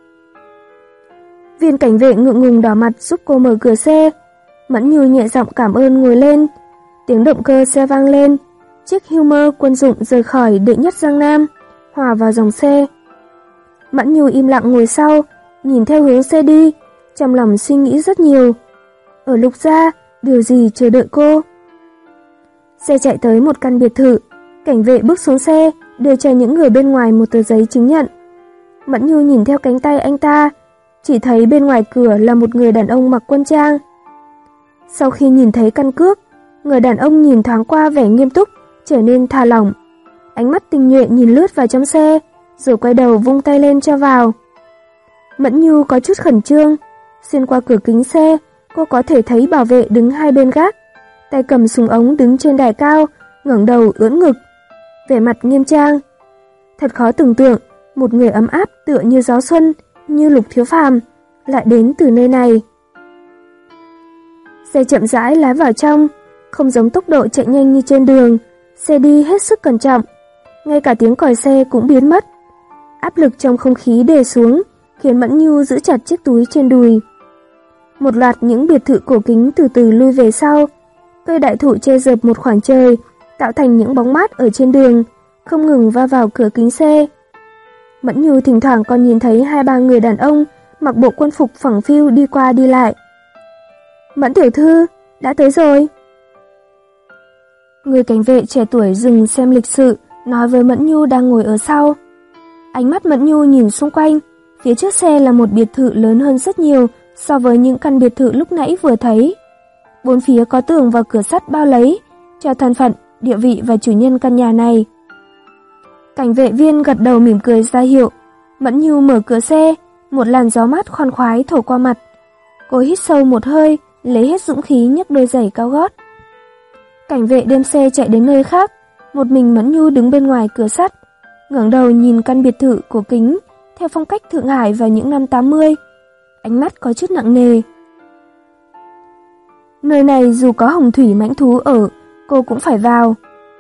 Viên cảnh vệ ngượng ngùng đỏ mặt giúp cô mở cửa xe. Mẫn Nhu nhẹ giọng cảm ơn ngồi lên. Tiếng động cơ xe vang lên. Chiếc Hummer quân dụng rời khỏi đệ nhất Giang Nam, hòa vào dòng xe. Mẫn Nhu im lặng ngồi sau, nhìn theo hướng xe đi, trong lòng suy nghĩ rất nhiều. Ở Lục Gia, điều gì chờ đợi cô? Xe chạy tới một căn biệt thự, cảnh vệ bước xuống xe, đưa cho những người bên ngoài một tờ giấy chứng nhận. Mẫn Nhu nhìn theo cánh tay anh ta, chỉ thấy bên ngoài cửa là một người đàn ông mặc quân trang. Sau khi nhìn thấy căn cước, người đàn ông nhìn thoáng qua vẻ nghiêm túc, trở nên thả lỏng. Ánh mắt tinh nhuệ nhìn lướt vào trong xe, rồi quay đầu vung tay lên cho vào. Mẫn Nhu có chút khẩn trương, xuyên qua cửa kính xe, cô có thể thấy bảo vệ đứng hai bên gác, tay cầm súng ống đứng trên đài cao, ngẩng đầu ưỡn ngực, vẻ mặt nghiêm trang. Thật khó tưởng tượng, một người ấm áp tựa như gió xuân, như Lục Thiếu Phàm, lại đến từ nơi này. Xe chậm rãi lái vào trong, không giống tốc độ chạy nhanh như trên đường, xe đi hết sức cẩn trọng, ngay cả tiếng còi xe cũng biến mất. Áp lực trong không khí đè xuống, khiến Mẫn Nhu giữ chặt chiếc túi trên đùi. Một loạt những biệt thự cổ kính từ từ lui về sau, cây đại thụ che dợp một khoảng trời, tạo thành những bóng mát ở trên đường, không ngừng va vào cửa kính xe. Mẫn Nhu thỉnh thoảng còn nhìn thấy hai ba người đàn ông mặc bộ quân phục phẳng phiu đi qua đi lại. Mẫn tiểu thư, đã tới rồi. Người cảnh vệ trẻ tuổi dừng xem lịch sự, nói với Mẫn Nhu đang ngồi ở sau. Ánh mắt Mẫn Nhu nhìn xung quanh, phía trước xe là một biệt thự lớn hơn rất nhiều so với những căn biệt thự lúc nãy vừa thấy. Bốn phía có tường và cửa sắt bao lấy, cho thân phận, địa vị và chủ nhân căn nhà này. Cảnh vệ viên gật đầu mỉm cười ra hiệu. Mẫn Nhu mở cửa xe, một làn gió mát khoan khoái thổi qua mặt. Cô hít sâu một hơi, lấy hết dũng khí nhấc đôi giày cao gót. Cảnh vệ đem xe chạy đến nơi khác, một mình Mẫn Nhu đứng bên ngoài cửa sắt, ngẩng đầu nhìn căn biệt thự cổ kính theo phong cách Thượng Hải vào những năm tám mươi. Ánh mắt có chút nặng nề. Nơi này dù có hồng thủy mãnh thú ở, cô cũng phải vào.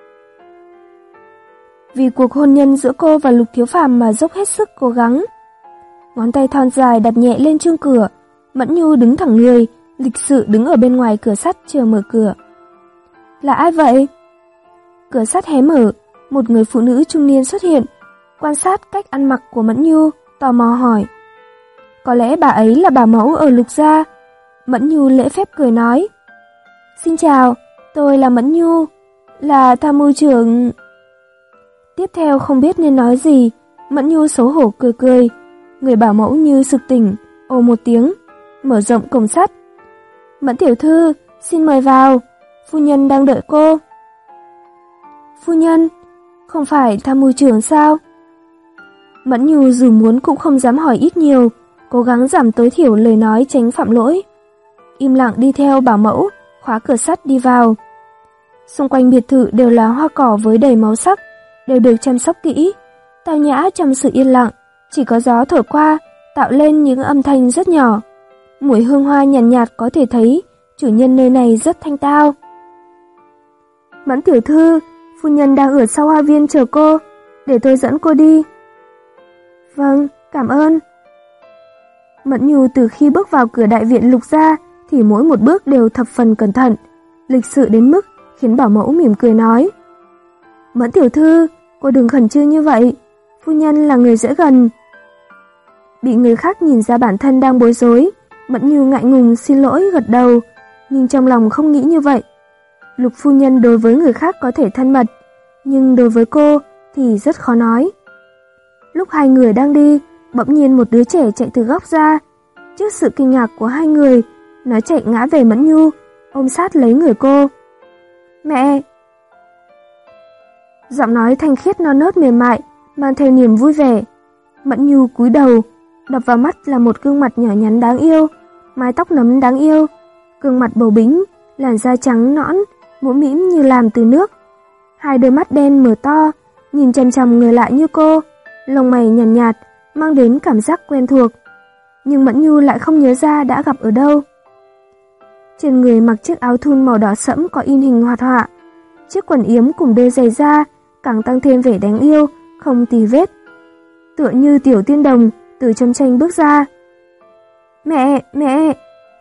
Vì cuộc hôn nhân giữa cô và Lục Thiếu Phàm mà dốc hết sức cố gắng. Ngón tay thon dài đặt nhẹ lên chuông cửa, Mẫn Nhu đứng thẳng người, lịch sự đứng ở bên ngoài cửa sắt chờ mở cửa. Là ai vậy? Cửa sắt hé mở, một người phụ nữ trung niên xuất hiện, quan sát cách ăn mặc của Mẫn Nhu, tò mò hỏi. Có lẽ bà ấy là bà mẫu ở Lục Gia. Mẫn Nhu lễ phép cười nói. Xin chào, tôi là Mẫn Nhu, là tham mưu trưởng. Tiếp theo không biết nên nói gì, Mẫn Nhu xấu hổ cười cười. Người bảo mẫu như sực tỉnh, ồ một tiếng, mở rộng cổng sắt. Mẫn tiểu thư, xin mời vào, phu nhân đang đợi cô. Phu nhân, không phải tham mưu trưởng sao? Mẫn Nhu dù muốn cũng không dám hỏi ít nhiều, cố gắng giảm tối thiểu lời nói tránh phạm lỗi. Im lặng đi theo bảo mẫu, khóa cửa sắt đi vào. Xung quanh biệt thự đều là hoa cỏ với đầy màu sắc, đều được chăm sóc kỹ, tao nhã trong sự yên lặng, chỉ có gió thổi qua, tạo lên những âm thanh rất nhỏ. Mùi hương hoa nhàn nhạt, nhạt có thể thấy chủ nhân nơi này rất thanh tao. Mẫn tiểu thư, phu nhân đang ở sau hoa viên chờ cô, để tôi dẫn cô đi. Vâng, cảm ơn. Mẫn Nhu từ khi bước vào cửa đại viện Lục Gia thì mỗi một bước đều thập phần cẩn thận, lịch sự đến mức khiến bảo mẫu mỉm cười nói. Mẫn tiểu thư, cô đừng khẩn trương như vậy, phu nhân là người dễ gần. Bị người khác nhìn ra bản thân đang bối rối, Mẫn Nhu ngại ngùng xin lỗi gật đầu, nhưng trong lòng không nghĩ như vậy. Lục phu nhân đối với người khác có thể thân mật, nhưng đối với cô thì rất khó nói. Lúc hai người đang đi, bỗng nhiên một đứa trẻ chạy từ góc ra. Trước sự kinh ngạc của hai người, nó chạy ngã về Mẫn Nhu, ôm sát lấy người cô. Mẹ! Giọng nói thanh khiết non nớt mềm mại, mang theo niềm vui vẻ. Mẫn Nhu cúi đầu, đập vào mắt là một gương mặt nhỏ nhắn đáng yêu, mái tóc nấm đáng yêu, gương mặt bầu bĩnh, làn da trắng nõn, mũm mĩm như làm từ nước. Hai đôi mắt đen mở to, nhìn chằm chằm người lạ như cô, lông mày nhàn nhạt, nhạt, mang đến cảm giác quen thuộc. Nhưng Mẫn Nhu lại không nhớ ra đã gặp ở đâu. Trên người mặc chiếc áo thun màu đỏ sẫm có in hình hoạt họa, chiếc quần yếm cùng đôi giày da càng tăng thêm vẻ đáng yêu, không tì vết. Tựa như tiểu tiên đồng từ trong tranh bước ra. Mẹ, mẹ!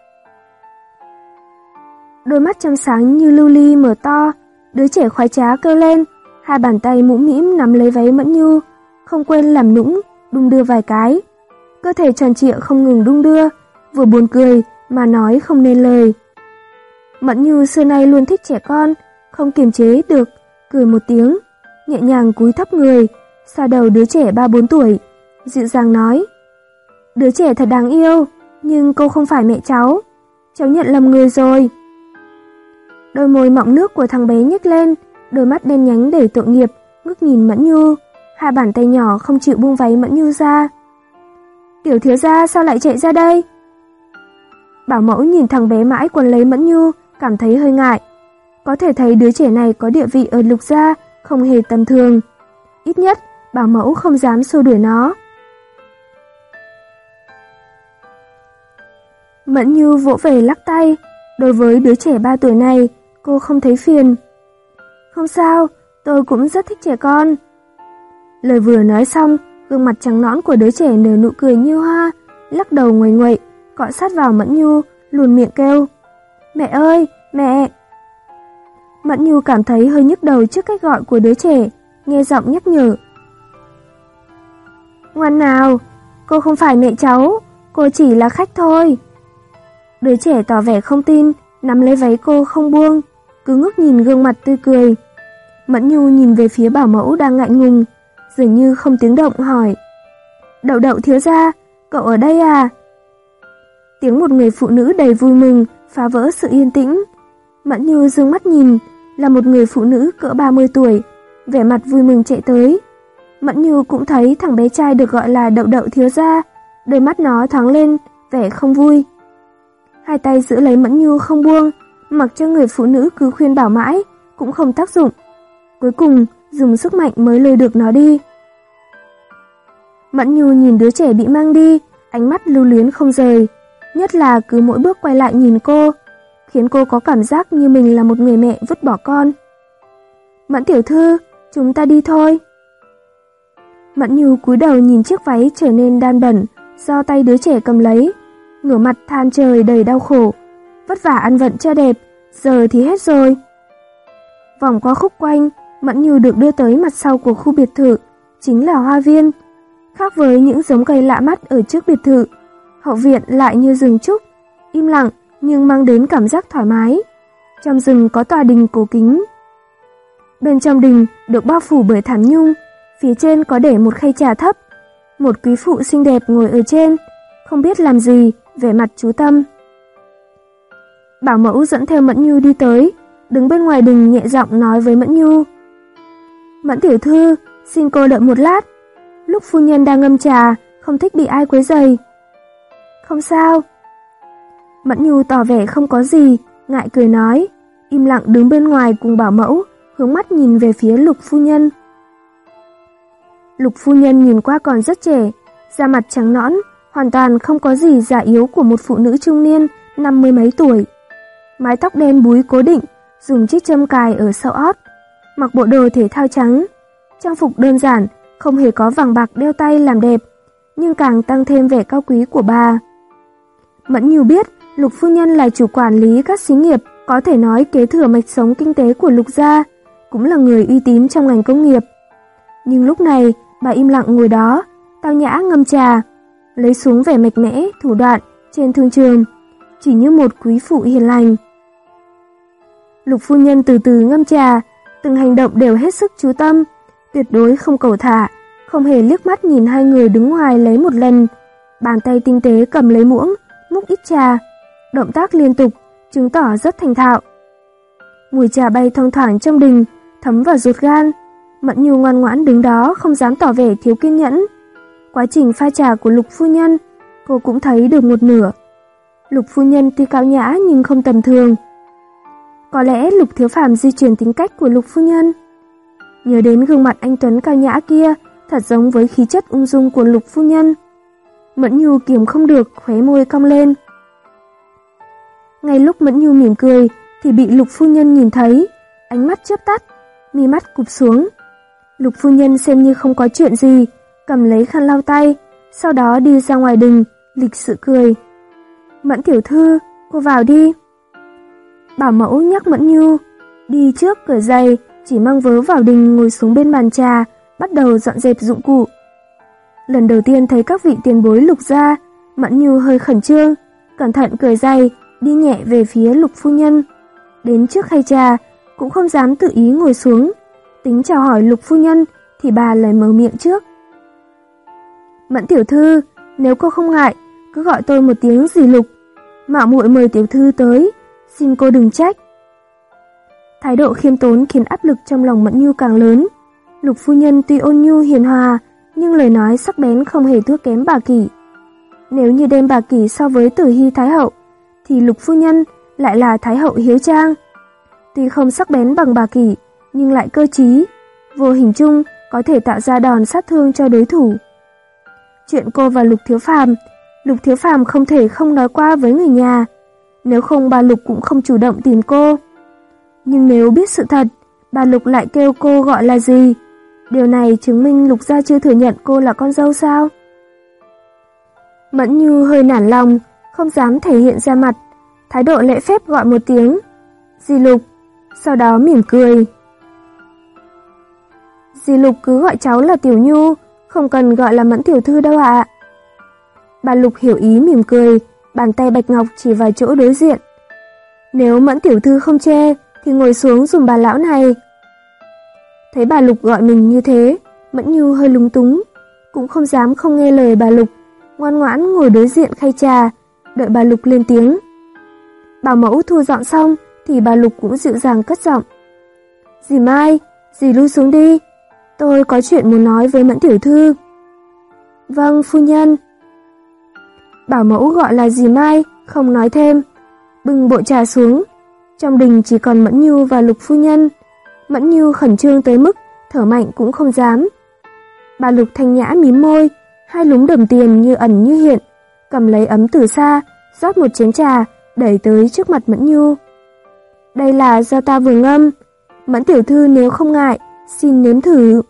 Đôi mắt trong sáng như lưu ly mở to, đứa trẻ khoái trá kêu lên, hai bàn tay mũm mĩm nắm lấy váy Mẫn Nhu, không quên làm nũng, đung đưa vài cái. Cơ thể tròn trịa không ngừng đung đưa, vừa buồn cười mà nói không nên lời. Mẫn Nhu xưa nay luôn thích trẻ con, không kiềm chế được, cười một tiếng, nhẹ nhàng cúi thấp người, xoa đầu đứa trẻ ba bốn tuổi, dịu dàng nói: Đứa trẻ thật đáng yêu, nhưng cô không phải mẹ cháu, cháu nhận lầm người rồi. Đôi môi mọng nước của thằng bé nhếch lên, đôi mắt đen nhánh đầy tội nghiệp, ngước nhìn Mẫn Nhu, hai bàn tay nhỏ không chịu buông váy Mẫn Nhu ra. Tiểu thiếu gia sao lại chạy ra đây? Bảo mẫu nhìn thằng bé mãi quấn lấy Mẫn Nhu, cảm thấy hơi ngại. Có thể thấy đứa trẻ này có địa vị ở Lục gia không hề tầm thường. Ít nhất, bảo mẫu không dám xua đuổi nó. Mẫn Nhu vỗ về lắc tay. Đối với đứa trẻ ba tuổi này, cô không thấy phiền. Không sao, tôi cũng rất thích trẻ con. Lời vừa nói xong, gương mặt trắng nõn của đứa trẻ nở nụ cười như hoa, lắc đầu nguầy nguậy, cọ sát vào Mẫn Nhu, luồn miệng kêu: Mẹ ơi, mẹ! Mẫn Nhu cảm thấy hơi nhức đầu trước cách gọi của đứa trẻ, nghe giọng nhắc nhở: Ngoan nào, cô không phải mẹ cháu, cô chỉ là khách thôi. Đứa trẻ tỏ vẻ không tin, nắm lấy váy cô không buông, cứ ngước nhìn gương mặt tươi cười. Mẫn Nhu nhìn về phía bảo mẫu đang ngại ngùng, dường như không tiếng động hỏi: Đậu đậu thiếu gia, cậu ở đây à? Tiếng một người phụ nữ đầy vui mừng phá vỡ sự yên tĩnh. Mẫn Nhu dương mắt nhìn, là một người phụ nữ cỡ ba mươi tuổi, vẻ mặt vui mừng chạy tới. Mẫn Nhu cũng thấy thằng bé trai được gọi là đậu đậu thiếu gia, đôi mắt nó thoáng lên vẻ không vui. Hai tay giữ lấy Mẫn Nhu không buông, mặc cho người phụ nữ cứ khuyên bảo mãi cũng không tác dụng. Cuối cùng dùng sức mạnh mới lôi được nó đi. Mẫn Nhu nhìn đứa trẻ bị mang đi, ánh mắt lưu luyến không rời, nhất là cứ mỗi bước quay lại nhìn cô, khiến cô có cảm giác như mình là một người mẹ vứt bỏ con. Mẫn tiểu thư, chúng ta đi thôi. Mẫn Nhu cúi đầu nhìn chiếc váy trở nên đan bẩn do tay đứa trẻ cầm lấy, ngửa mặt than trời đầy đau khổ, vất vả ăn vận cho đẹp, giờ thì hết rồi. Vòng qua khúc quanh, Mẫn Nhu được đưa tới mặt sau của khu biệt thự, chính là hoa viên. Khác với những giống cây lạ mắt ở trước biệt thự, hậu viện lại như rừng trúc, im lặng nhưng mang đến cảm giác thoải mái. Trong rừng có tòa đình cổ kính. Bên trong đình được bao phủ bởi thảm nhung, phía trên có để một khay trà thấp. Một quý phụ xinh đẹp ngồi ở trên, không biết làm gì, vẻ mặt chú tâm. Bảo mẫu dẫn theo Mẫn Nhu đi tới, đứng bên ngoài đình nhẹ giọng nói với Mẫn Nhu: Mẫn tiểu thư, xin cô đợi một lát, lúc phu nhân đang ngâm trà, không thích bị ai quấy rầy. Không sao. Mẫn Nhu tỏ vẻ không có gì, ngại cười nói, im lặng đứng bên ngoài cùng bảo mẫu, hướng mắt nhìn về phía Lục phu nhân. Lục phu nhân nhìn qua còn rất trẻ, da mặt trắng nõn, hoàn toàn không có gì già yếu của một phụ nữ trung niên, năm mươi mấy tuổi. Mái tóc đen búi cố định, dùng chiếc châm cài ở sau ót, mặc bộ đồ thể thao trắng, trang phục đơn giản, không hề có vàng bạc đeo tay làm đẹp, nhưng càng tăng thêm vẻ cao quý của bà. Mẫn Nhu biết, Lục phu nhân là chủ quản lý các xí nghiệp, có thể nói kế thừa mạch sống kinh tế của Lục gia, cũng là người uy tín trong ngành công nghiệp. Nhưng lúc này, bà im lặng ngồi đó, tao nhã ngâm trà, lấy xuống vẻ mạnh mẽ, thủ đoạn trên thương trường, chỉ như một quý phụ hiền lành. Lục phu nhân từ từ ngâm trà, từng hành động đều hết sức chú tâm, tuyệt đối không cẩu thả, không hề liếc mắt nhìn hai người đứng ngoài lấy một lần. Bàn tay tinh tế cầm lấy muỗng, múc ít trà, động tác liên tục, chứng tỏ rất thành thạo. Mùi trà bay thoang thoảng trong đình, thấm vào ruột gan. Mẫn Nhu ngoan ngoãn đứng đó không dám tỏ vẻ thiếu kiên nhẫn. Quá trình pha trà của Lục phu nhân, cô cũng thấy được một nửa. Lục phu nhân tuy cao nhã nhưng không tầm thường. Có lẽ Lục Thiếu Phàm di truyền tính cách của Lục phu nhân. Nhớ đến gương mặt anh tuấn cao nhã kia, thật giống với khí chất ung dung của Lục phu nhân. Mẫn Nhu kiềm không được, khóe môi cong lên. Ngay lúc Mẫn Nhu mỉm cười thì bị Lục phu nhân nhìn thấy, ánh mắt chớp tắt, mi mắt cụp xuống. Lục phu nhân xem như không có chuyện gì, cầm lấy khăn lau tay, sau đó đi ra ngoài đình, lịch sự cười. Mẫn tiểu thư, cô vào đi. Bảo mẫu nhắc Mẫn Nhu, đi trước cởi giày, chỉ mang vớ vào đình ngồi xuống bên bàn trà, bắt đầu dọn dẹp dụng cụ. Lần đầu tiên thấy các vị tiền bối Lục gia, Mẫn Nhu hơi khẩn trương, cẩn thận cởi giày, đi nhẹ về phía Lục phu nhân. Đến trước khay trà, cũng không dám tự ý ngồi xuống, tính chào hỏi Lục phu nhân thì bà lại mở miệng trước. Mẫn tiểu thư, nếu cô không ngại, cứ gọi tôi một tiếng dì Lục. Mạo muội mời tiểu thư tới, xin cô đừng trách. Thái độ khiêm tốn khiến áp lực trong lòng Mẫn Nhu càng lớn. Lục phu nhân tuy ôn nhu hiền hòa, nhưng lời nói sắc bén không hề thua kém bà Kỷ. Nếu như đem bà Kỷ so với Tử Hy Thái hậu, thì Lục phu nhân lại là Thái hậu hiếu trang. Tuy không sắc bén bằng bà Kỷ, nhưng lại cơ trí, vô hình chung có thể tạo ra đòn sát thương cho đối thủ. Chuyện cô và Lục Thiếu Phàm, Lục Thiếu Phàm không thể không nói qua với người nhà, nếu không bà Lục cũng không chủ động tìm cô. Nhưng nếu biết sự thật, bà Lục lại kêu cô gọi là gì? Điều này chứng minh Lục gia chưa thừa nhận cô là con dâu sao? Mẫn Nhu hơi nản lòng, không dám thể hiện ra mặt, thái độ lễ phép gọi một tiếng dì Lục, sau đó mỉm cười. Dì Lục cứ gọi cháu là Tiểu Nhu, không cần gọi là Mẫn tiểu thư đâu ạ. Bà Lục hiểu ý mỉm cười, bàn tay bạch ngọc chỉ vào chỗ đối diện. Nếu Mẫn tiểu thư không chê, thì ngồi xuống dùm bà lão này. Thấy bà Lục gọi mình như thế, Mẫn Nhu hơi lúng túng, cũng không dám không nghe lời bà Lục, ngoan ngoãn ngồi đối diện khay trà, đợi bà Lục lên tiếng. Bảo mẫu thu dọn xong, thì bà Lục cũng dịu dàng cất giọng. Dì Mai, dì lui xuống đi, tôi có chuyện muốn nói với Mẫn tiểu thư. Vâng, phu nhân. Bảo mẫu gọi là dì Mai, không nói thêm, bưng bộ trà xuống. Trong đình chỉ còn Mẫn Nhu và Lục phu nhân. Mẫn Nhu khẩn trương tới mức thở mạnh cũng không dám. Bà Lục thanh nhã mím môi, hai lúm đồng tiền như ẩn như hiện, cầm lấy ấm từ xa, rót một chén trà, đẩy tới trước mặt Mẫn Nhu. Đây là do ta vừa ngâm, Mẫn tiểu thư nếu không ngại, xin nếm thử.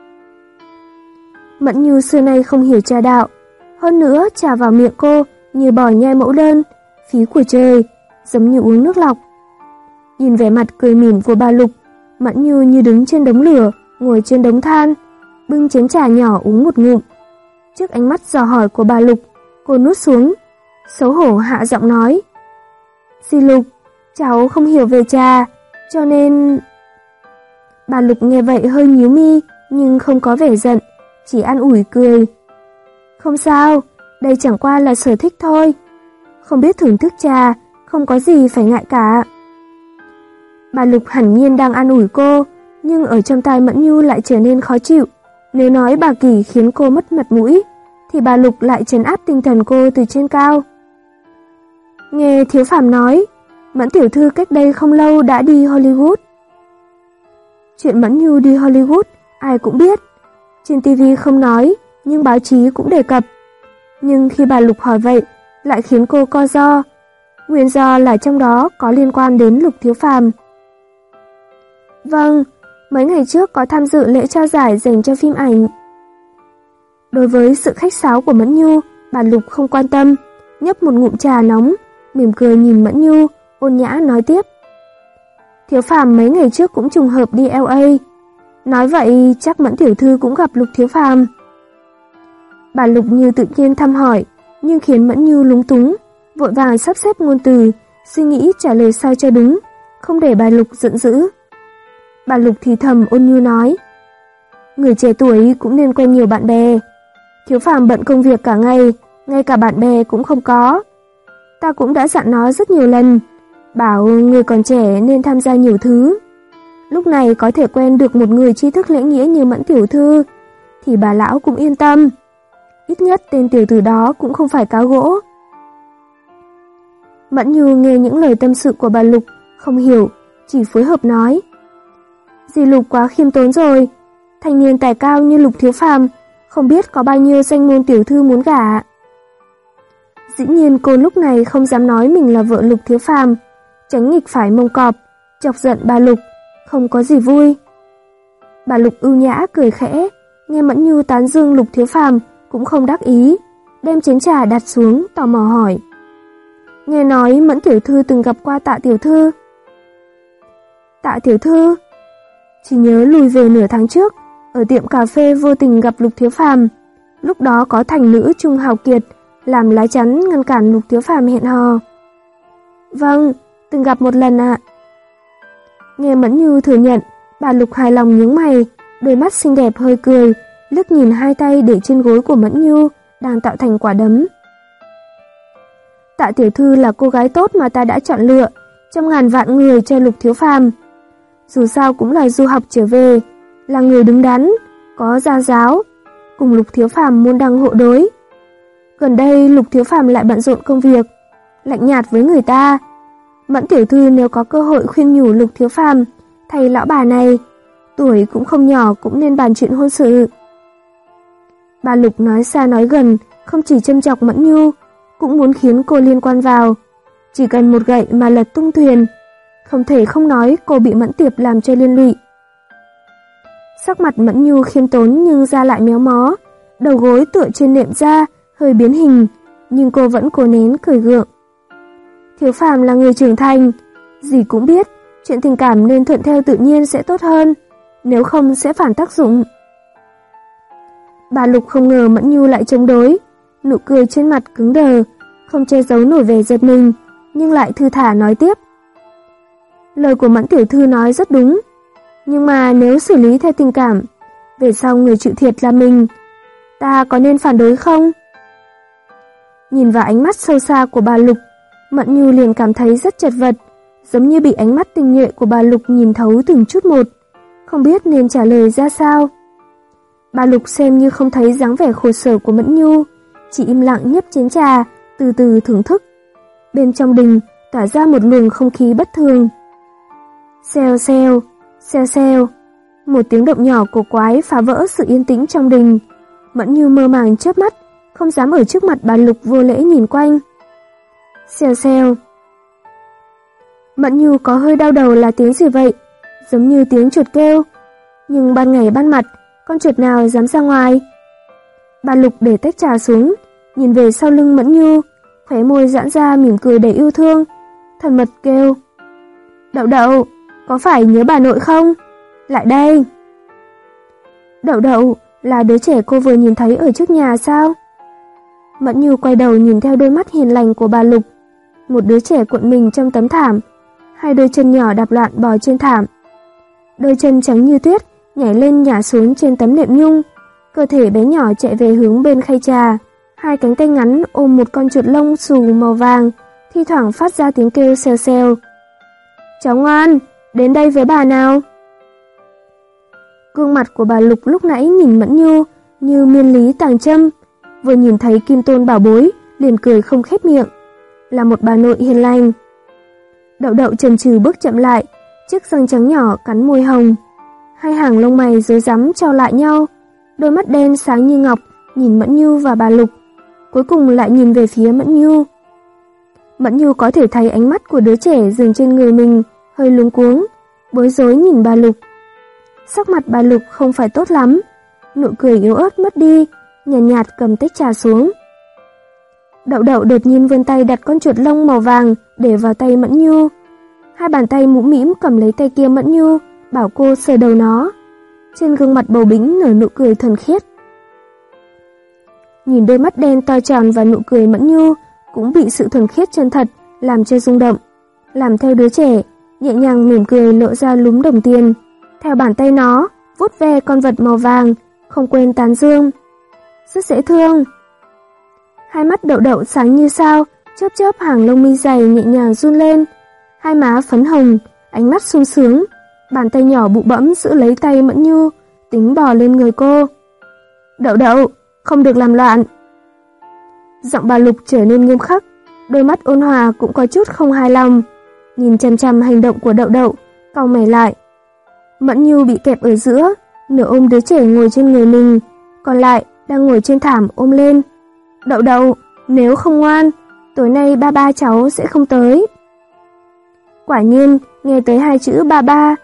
Mẫn Nhu xưa nay không hiểu trà đạo, hơn nữa trà vào miệng cô như bò nhai mẫu đơn, phí của trời, giống như uống nước lọc. Nhìn vẻ mặt cười mỉm của bà Lục, Mẫn Nhu như đứng trên đống lửa, ngồi trên đống than, bưng chén trà nhỏ uống một ngụm. Trước ánh mắt dò hỏi của bà Lục, cô nuốt xuống, xấu hổ hạ giọng nói. Dì Lục, cháu không hiểu về trà, cho nên... Bà Lục nghe vậy hơi nhíu mi, nhưng không có vẻ giận, chỉ an ủi cười. Không sao, đây chẳng qua là sở thích thôi. Không biết thưởng thức trà, không có gì phải ngại cả. Bà Lục hẳn nhiên đang an ủi cô, nhưng ở trong tai Mẫn Nhu lại trở nên khó chịu. Nếu nói bà Kỷ khiến cô mất mặt mũi, thì bà Lục lại trấn áp tinh thần cô từ trên cao. Nghe Thiếu Phàm nói, Mẫn tiểu thư cách đây không lâu đã đi Hollywood. Chuyện Mẫn Nhu đi Hollywood ai cũng biết, trên ti vi không nói, nhưng báo chí cũng đề cập. Nhưng khi bà Lục hỏi vậy, lại khiến cô co ro. Nguyên do là trong đó có liên quan đến Lục Thiếu Phàm. Vâng, mấy ngày trước có tham dự lễ trao giải dành cho phim ảnh. Đối với sự khách sáo của Mẫn Nhu, bà Lục không quan tâm, nhấp một ngụm trà nóng, mỉm cười nhìn Mẫn Nhu, ôn nhã nói tiếp. Thiếu Phàm mấy ngày trước cũng trùng hợp đi L A. Nói vậy chắc Mẫn tiểu thư cũng gặp Lục Thiếu Phàm. Bà Lục như tự nhiên thăm hỏi, nhưng khiến Mẫn Nhu lúng túng, vội vàng sắp xếp ngôn từ, suy nghĩ trả lời sao cho đúng, không để bà Lục giận dữ. Bà Lục thì thầm ôn nhu nói. Người trẻ tuổi cũng nên quen nhiều bạn bè. Thiếu Phàm bận công việc cả ngày, ngay cả bạn bè cũng không có. Ta cũng đã dặn nó rất nhiều lần, bảo người còn trẻ nên tham gia nhiều thứ. Lúc này có thể quen được một người tri thức lễ nghĩa như Mẫn tiểu thư, thì bà lão cũng yên tâm. Ít nhất tên tiểu tử đó cũng không phải cá gỗ. Mẫn Nhu nghe những lời tâm sự của bà Lục, không hiểu, chỉ phối hợp nói. Dì Lục quá khiêm tốn rồi, thanh niên tài cao như Lục Thiếu Phàm, không biết có bao nhiêu danh môn tiểu thư muốn gả. Dĩ nhiên cô lúc này không dám nói mình là vợ Lục Thiếu Phàm, tránh nghịch phải mông cọp, chọc giận bà Lục, không có gì vui. Bà Lục ưu nhã cười khẽ, nghe Mẫn Nhu tán dương Lục Thiếu Phàm cũng không đắc ý, đem chén trà đặt xuống, tò mò hỏi. Nghe nói Mẫn tiểu thư từng gặp qua Tạ tiểu thư. Tạ tiểu thư? Chỉ nhớ lùi về nửa tháng trước, ở tiệm cà phê vô tình gặp Lục Thiếu Phàm, lúc đó có thành nữ Trung Hào Kiệt làm lá chắn ngăn cản Lục Thiếu Phàm hẹn hò. Vâng, từng gặp một lần ạ. Nghe Mẫn Nhu thừa nhận, bà Lục hài lòng nhướng mày, đôi mắt xinh đẹp hơi cười, liếc nhìn hai tay để trên gối của Mẫn Nhu đang tạo thành quả đấm. Tạ tiểu thư là cô gái tốt mà ta đã chọn lựa trong ngàn vạn người cho Lục Thiếu Phàm. Dù sao cũng là du học trở về, là người đứng đắn, có gia giáo, cùng Lục Thiếu Phàm môn đăng hộ đối. Gần đây Lục Thiếu Phàm lại bận rộn công việc, lạnh nhạt với người ta. Mẫn tiểu thư nếu có cơ hội khuyên nhủ Lục Thiếu Phàm, thầy lão bà này, tuổi cũng không nhỏ cũng nên bàn chuyện hôn sự. Bà Lục nói xa nói gần, không chỉ châm chọc Mẫn Nhu, cũng muốn khiến cô liên quan vào. Chỉ cần một gậy mà lật tung thuyền, không thể không nói cô bị Mẫn Tiệp làm cho liên lụy. Sắc mặt Mẫn Nhu khiêm tốn nhưng da lại méo mó, đầu gối tựa trên nệm da, hơi biến hình, nhưng cô vẫn cố nén cười gượng. Thiếu Phàm là người trưởng thành, dì cũng biết, chuyện tình cảm nên thuận theo tự nhiên sẽ tốt hơn, nếu không sẽ phản tác dụng. Bà Lục không ngờ Mẫn Nhu lại chống đối, nụ cười trên mặt cứng đờ, không che giấu nổi vẻ giật mình, nhưng lại thư thả nói tiếp. Lời của Mẫn tiểu thư nói rất đúng, nhưng mà nếu xử lý theo tình cảm, về sau người chịu thiệt là mình, ta có nên phản đối không? Nhìn vào ánh mắt sâu xa của bà Lục, Mẫn Nhu liền cảm thấy rất chật vật, giống như bị ánh mắt tinh nhuệ của bà Lục nhìn thấu từng chút một, không biết nên trả lời ra sao. Bà Lục xem như không thấy dáng vẻ khổ sở của Mẫn Nhu, chỉ im lặng nhấp chén trà, từ từ thưởng thức. Bên trong đình tỏa ra một luồng không khí bất thường. Xèo xèo, xèo xèo, một tiếng động nhỏ cổ quái phá vỡ sự yên tĩnh trong đình. Mẫn Nhu mơ màng chớp mắt, không dám ở trước mặt bà Lục vô lễ nhìn quanh. Xèo xèo. Mẫn Nhu có hơi đau đầu là tiếng gì vậy, giống như tiếng chuột kêu, nhưng ban ngày ban mặt, con chuột nào dám ra ngoài. Bà Lục để tách trà xuống, nhìn về sau lưng Mẫn Nhu, khóe môi giãn ra mỉm cười đầy yêu thương, thân mật kêu. Đậu đậu, có phải nhớ bà nội không? Lại đây. Đậu đậu là đứa trẻ cô vừa nhìn thấy ở trước nhà sao? Mẫn Nhu quay đầu nhìn theo đôi mắt hiền lành của bà Lục, một đứa trẻ cuộn mình trong tấm thảm, hai đôi chân nhỏ đạp loạn bò trên thảm. Đôi chân trắng như tuyết nhảy lên nhả xuống trên tấm nệm nhung, cơ thể bé nhỏ chạy về hướng bên khay trà, hai cánh tay ngắn ôm một con chuột lông xù màu vàng, thi thoảng phát ra tiếng kêu xèo xèo. Cháu ngoan, đến đây với bà nào. Gương mặt của bà Lục lúc nãy nhìn Mẫn Nhu như miên lý tàng châm, vừa nhìn thấy kim tôn bảo bối liền cười không khép miệng, là một bà nội hiền lành. Đậu đậu chần chừ bước chậm lại, chiếc răng trắng nhỏ cắn môi hồng, hai hàng lông mày rối rắm trao lại nhau, đôi mắt đen sáng như ngọc nhìn Mẫn Nhu và bà Lục, cuối cùng lại nhìn về phía Mẫn Nhu. Mẫn Nhu có thể thấy ánh mắt của đứa trẻ dừng trên người mình, hơi luống cuống, bối rối nhìn bà Lục. Sắc mặt bà Lục không phải tốt lắm, nụ cười yếu ớt mất đi, nhàn nhạt, nhạt cầm tách trà xuống. Đậu đậu đột nhiên vươn tay đặt con chuột lông màu vàng để vào tay Mẫn Nhu. Hai bàn tay mũm mĩm cầm lấy tay kia Mẫn Nhu, bảo cô sờ đầu nó. Trên gương mặt bầu bĩnh nở nụ cười thuần khiết. Nhìn đôi mắt đen to tròn và nụ cười Mẫn Nhu cũng bị sự thuần khiết chân thật làm cho rung động, làm theo đứa trẻ, nhẹ nhàng mỉm cười lộ ra lúm đồng tiền. Theo bàn tay nó, vuốt ve con vật màu vàng, không quên tán dương. Rất dễ thương. Hai mắt đậu đậu sáng như sao, chớp chớp hàng lông mi dày nhẹ nhàng run lên. Hai má phấn hồng, ánh mắt sung sướng, bàn tay nhỏ bụ bẫm giữ lấy tay Mẫn Nhu, tính bò lên người cô. Đậu đậu, không được làm loạn. Giọng bà Lục trở nên nghiêm khắc, đôi mắt ôn hòa cũng có chút không hài lòng, nhìn chằm chằm hành động của đậu đậu, cau mày lại. Mẫn Nhu bị kẹp ở giữa, nửa ôm đứa trẻ ngồi trên người mình, còn lại đang ngồi trên thảm ôm lên. Đậu đậu, nếu không ngoan, tối nay ba ba cháu sẽ không tới. Quả nhiên, nghe tới hai chữ ba ba,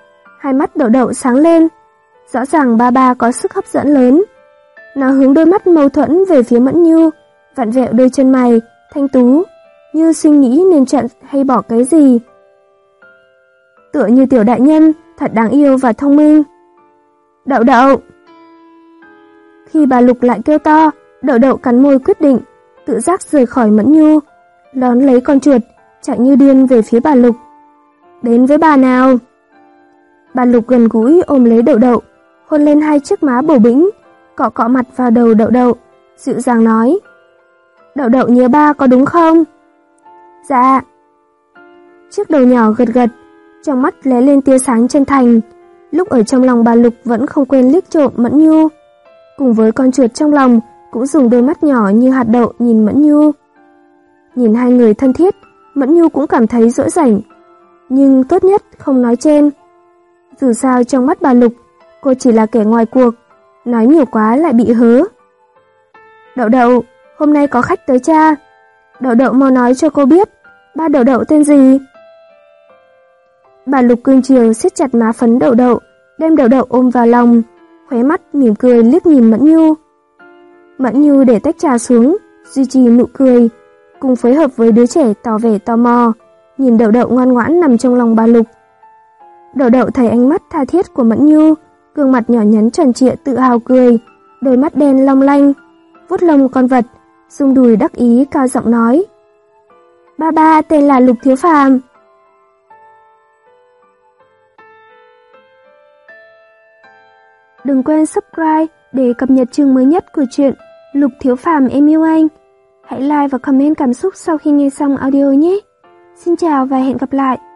Hai mắt Đậu Đậu sáng lên. Rõ ràng ba ba có sức hấp dẫn lớn. Nó hướng đôi mắt mâu thuẫn về phía Mẫn Nhu, vặn vẹo đôi chân mày, thanh tú, như suy nghĩ nên chọn hay bỏ cái gì. Tựa như tiểu đại nhân, thật đáng yêu và thông minh. Đậu Đậu! Khi bà Lục lại kêu to, Đậu Đậu cắn môi quyết định, tự giác rời khỏi Mẫn Nhu, đón lấy con chuột, chạy như điên về phía bà Lục. Đến với bà nào! Bà Lục gần gũi ôm lấy Đậu Đậu, hôn lên hai chiếc má bầu bĩnh, cọ cọ mặt vào đầu Đậu Đậu, dịu dàng nói. Đậu Đậu nhớ ba có đúng không? Dạ. Chiếc đầu nhỏ gật gật, trong mắt lóe lên tia sáng chân thành, lúc ở trong lòng bà Lục vẫn không quên liếc trộm Mẫn Nhu. Cùng với con chuột trong lòng, cũng dùng đôi mắt nhỏ như hạt đậu nhìn Mẫn Nhu. Nhìn hai người thân thiết, Mẫn Nhu cũng cảm thấy dỗi rảnh, nhưng tốt nhất không nói trên. Dù sao trong mắt bà Lục, cô chỉ là kẻ ngoài cuộc, nói nhiều quá lại bị hớ. Đậu Đậu, hôm nay có khách tới cha. Đậu Đậu mau nói cho cô biết, ba Đậu Đậu tên gì? Bà Lục cương chiều siết chặt má phấn Đậu Đậu, đem Đậu Đậu ôm vào lòng, khóe mắt mỉm cười liếc nhìn Mẫn Nhu. Mẫn Nhu để tách trà xuống, duy trì nụ cười, cùng phối hợp với đứa trẻ tỏ vẻ tò mò, nhìn Đậu Đậu ngoan ngoãn nằm trong lòng bà Lục. Đậu Đậu thấy ánh mắt tha thiết của Mẫn Nhu, gương mặt nhỏ nhắn tròn trịa tự hào cười, đôi mắt đen long lanh, vuốt lông con vật, rung đùi đắc ý cao giọng nói. Ba ba tên là Lục Thiếu Phàm. Đừng quên subscribe để cập nhật chương mới nhất của truyện Lục Thiếu Phàm Em Yêu Anh. Hãy like và comment cảm xúc sau khi nghe xong audio nhé. Xin chào và hẹn gặp lại.